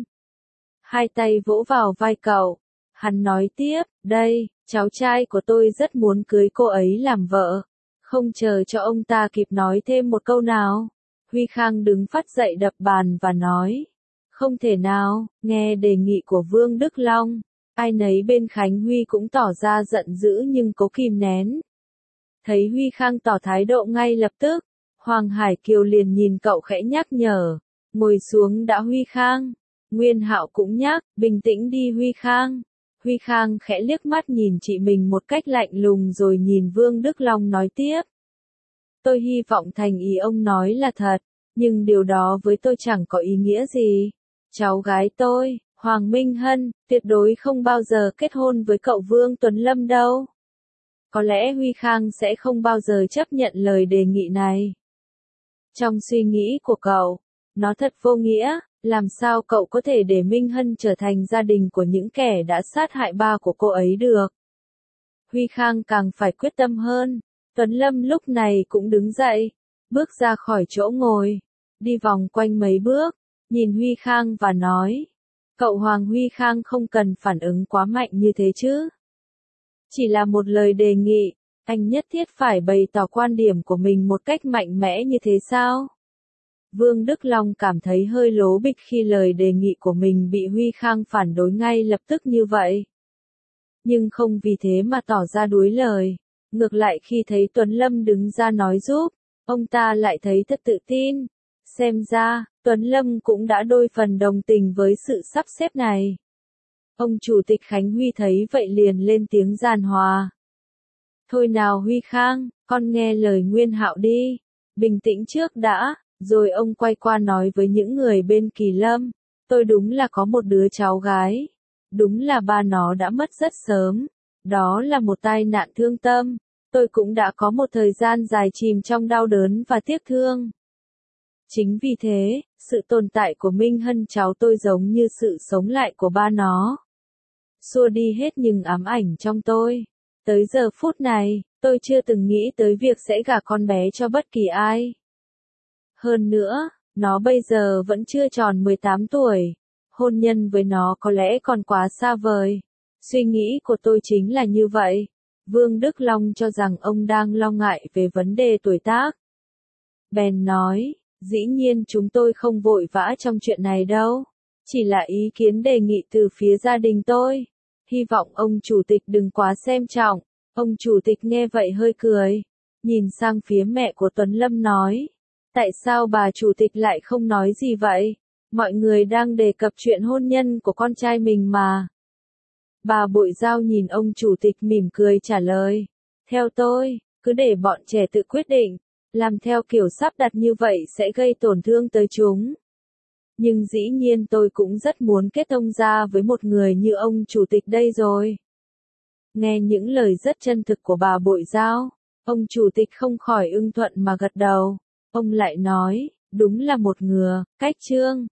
Hai tay vỗ vào vai cậu. Hắn nói tiếp, đây, cháu trai của tôi rất muốn cưới cô ấy làm vợ. Không chờ cho ông ta kịp nói thêm một câu nào. Huy Khang đứng phắt dậy đập bàn và nói. Không thể nào, nghe đề nghị của Vương Đức Long. Ai nấy bên Khánh Huy cũng tỏ ra giận dữ nhưng cố kìm nén. Thấy Huy Khang tỏ thái độ ngay lập tức. Hoàng Hải Kiều liền nhìn cậu khẽ nhắc nhở. Ngồi xuống đã Huy Khang. Nguyên Hạo cũng nhắc, bình tĩnh đi Huy Khang. Huy Khang khẽ liếc mắt nhìn chị mình một cách lạnh lùng rồi nhìn Vương Đức Long nói tiếp. Tôi hy vọng thành ý ông nói là thật, nhưng điều đó với tôi chẳng có ý nghĩa gì. Cháu gái tôi, Hoàng Minh Hân, tuyệt đối không bao giờ kết hôn với cậu Vương Tuấn Lâm đâu. Có lẽ Huy Khang sẽ không bao giờ chấp nhận lời đề nghị này. Trong suy nghĩ của cậu, nó thật vô nghĩa. Làm sao cậu có thể để Minh Hân trở thành gia đình của những kẻ đã sát hại ba của cô ấy được? Huy Khang càng phải quyết tâm hơn. Tuấn Lâm lúc này cũng đứng dậy, bước ra khỏi chỗ ngồi, đi vòng quanh mấy bước, nhìn Huy Khang và nói. Cậu Hoàng Huy Khang không cần phản ứng quá mạnh như thế chứ. Chỉ là một lời đề nghị, anh nhất thiết phải bày tỏ quan điểm của mình một cách mạnh mẽ như thế sao? Vương Đức Long cảm thấy hơi lố bịch khi lời đề nghị của mình bị Huy Khang phản đối ngay lập tức như vậy. Nhưng không vì thế mà tỏ ra đuối lời. Ngược lại khi thấy Tuấn Lâm đứng ra nói giúp, ông ta lại thấy thật tự tin. Xem ra, Tuấn Lâm cũng đã đôi phần đồng tình với sự sắp xếp này. Ông Chủ tịch Khánh Huy thấy vậy liền lên tiếng giàn hòa. Thôi nào Huy Khang, con nghe lời Nguyên Hạo đi. Bình tĩnh trước đã. Rồi ông quay qua nói với những người bên Kỳ Lâm, tôi đúng là có một đứa cháu gái. Đúng là ba nó đã mất rất sớm. Đó là một tai nạn thương tâm. Tôi cũng đã có một thời gian dài chìm trong đau đớn và tiếc thương. Chính vì thế, sự tồn tại của Minh Hân cháu tôi giống như sự sống lại của ba nó. Xua đi hết những ám ảnh trong tôi. Tới giờ phút này, tôi chưa từng nghĩ tới việc sẽ gả con bé cho bất kỳ ai. Hơn nữa, nó bây giờ vẫn chưa tròn mười tám tuổi. Hôn nhân với nó có lẽ còn quá xa vời. Suy nghĩ của tôi chính là như vậy. Vương Đức Long cho rằng ông đang lo ngại về vấn đề tuổi tác. Bèn nói, dĩ nhiên chúng tôi không vội vã trong chuyện này đâu. Chỉ là ý kiến đề nghị từ phía gia đình tôi. Hy vọng ông chủ tịch đừng quá xem trọng. Ông chủ tịch nghe vậy hơi cười. Nhìn sang phía mẹ của Tuấn Lâm nói. Tại sao bà chủ tịch lại không nói gì vậy? Mọi người đang đề cập chuyện hôn nhân của con trai mình mà. Bà Bội Giao nhìn ông chủ tịch mỉm cười trả lời. Theo tôi, cứ để bọn trẻ tự quyết định. Làm theo kiểu sắp đặt như vậy sẽ gây tổn thương tới chúng. Nhưng dĩ nhiên tôi cũng rất muốn kết thông gia với một người như ông chủ tịch đây rồi. Nghe những lời rất chân thực của bà Bội Giao, ông chủ tịch không khỏi ưng thuận mà gật đầu. Ông lại nói, đúng là một ngừa, cách chương.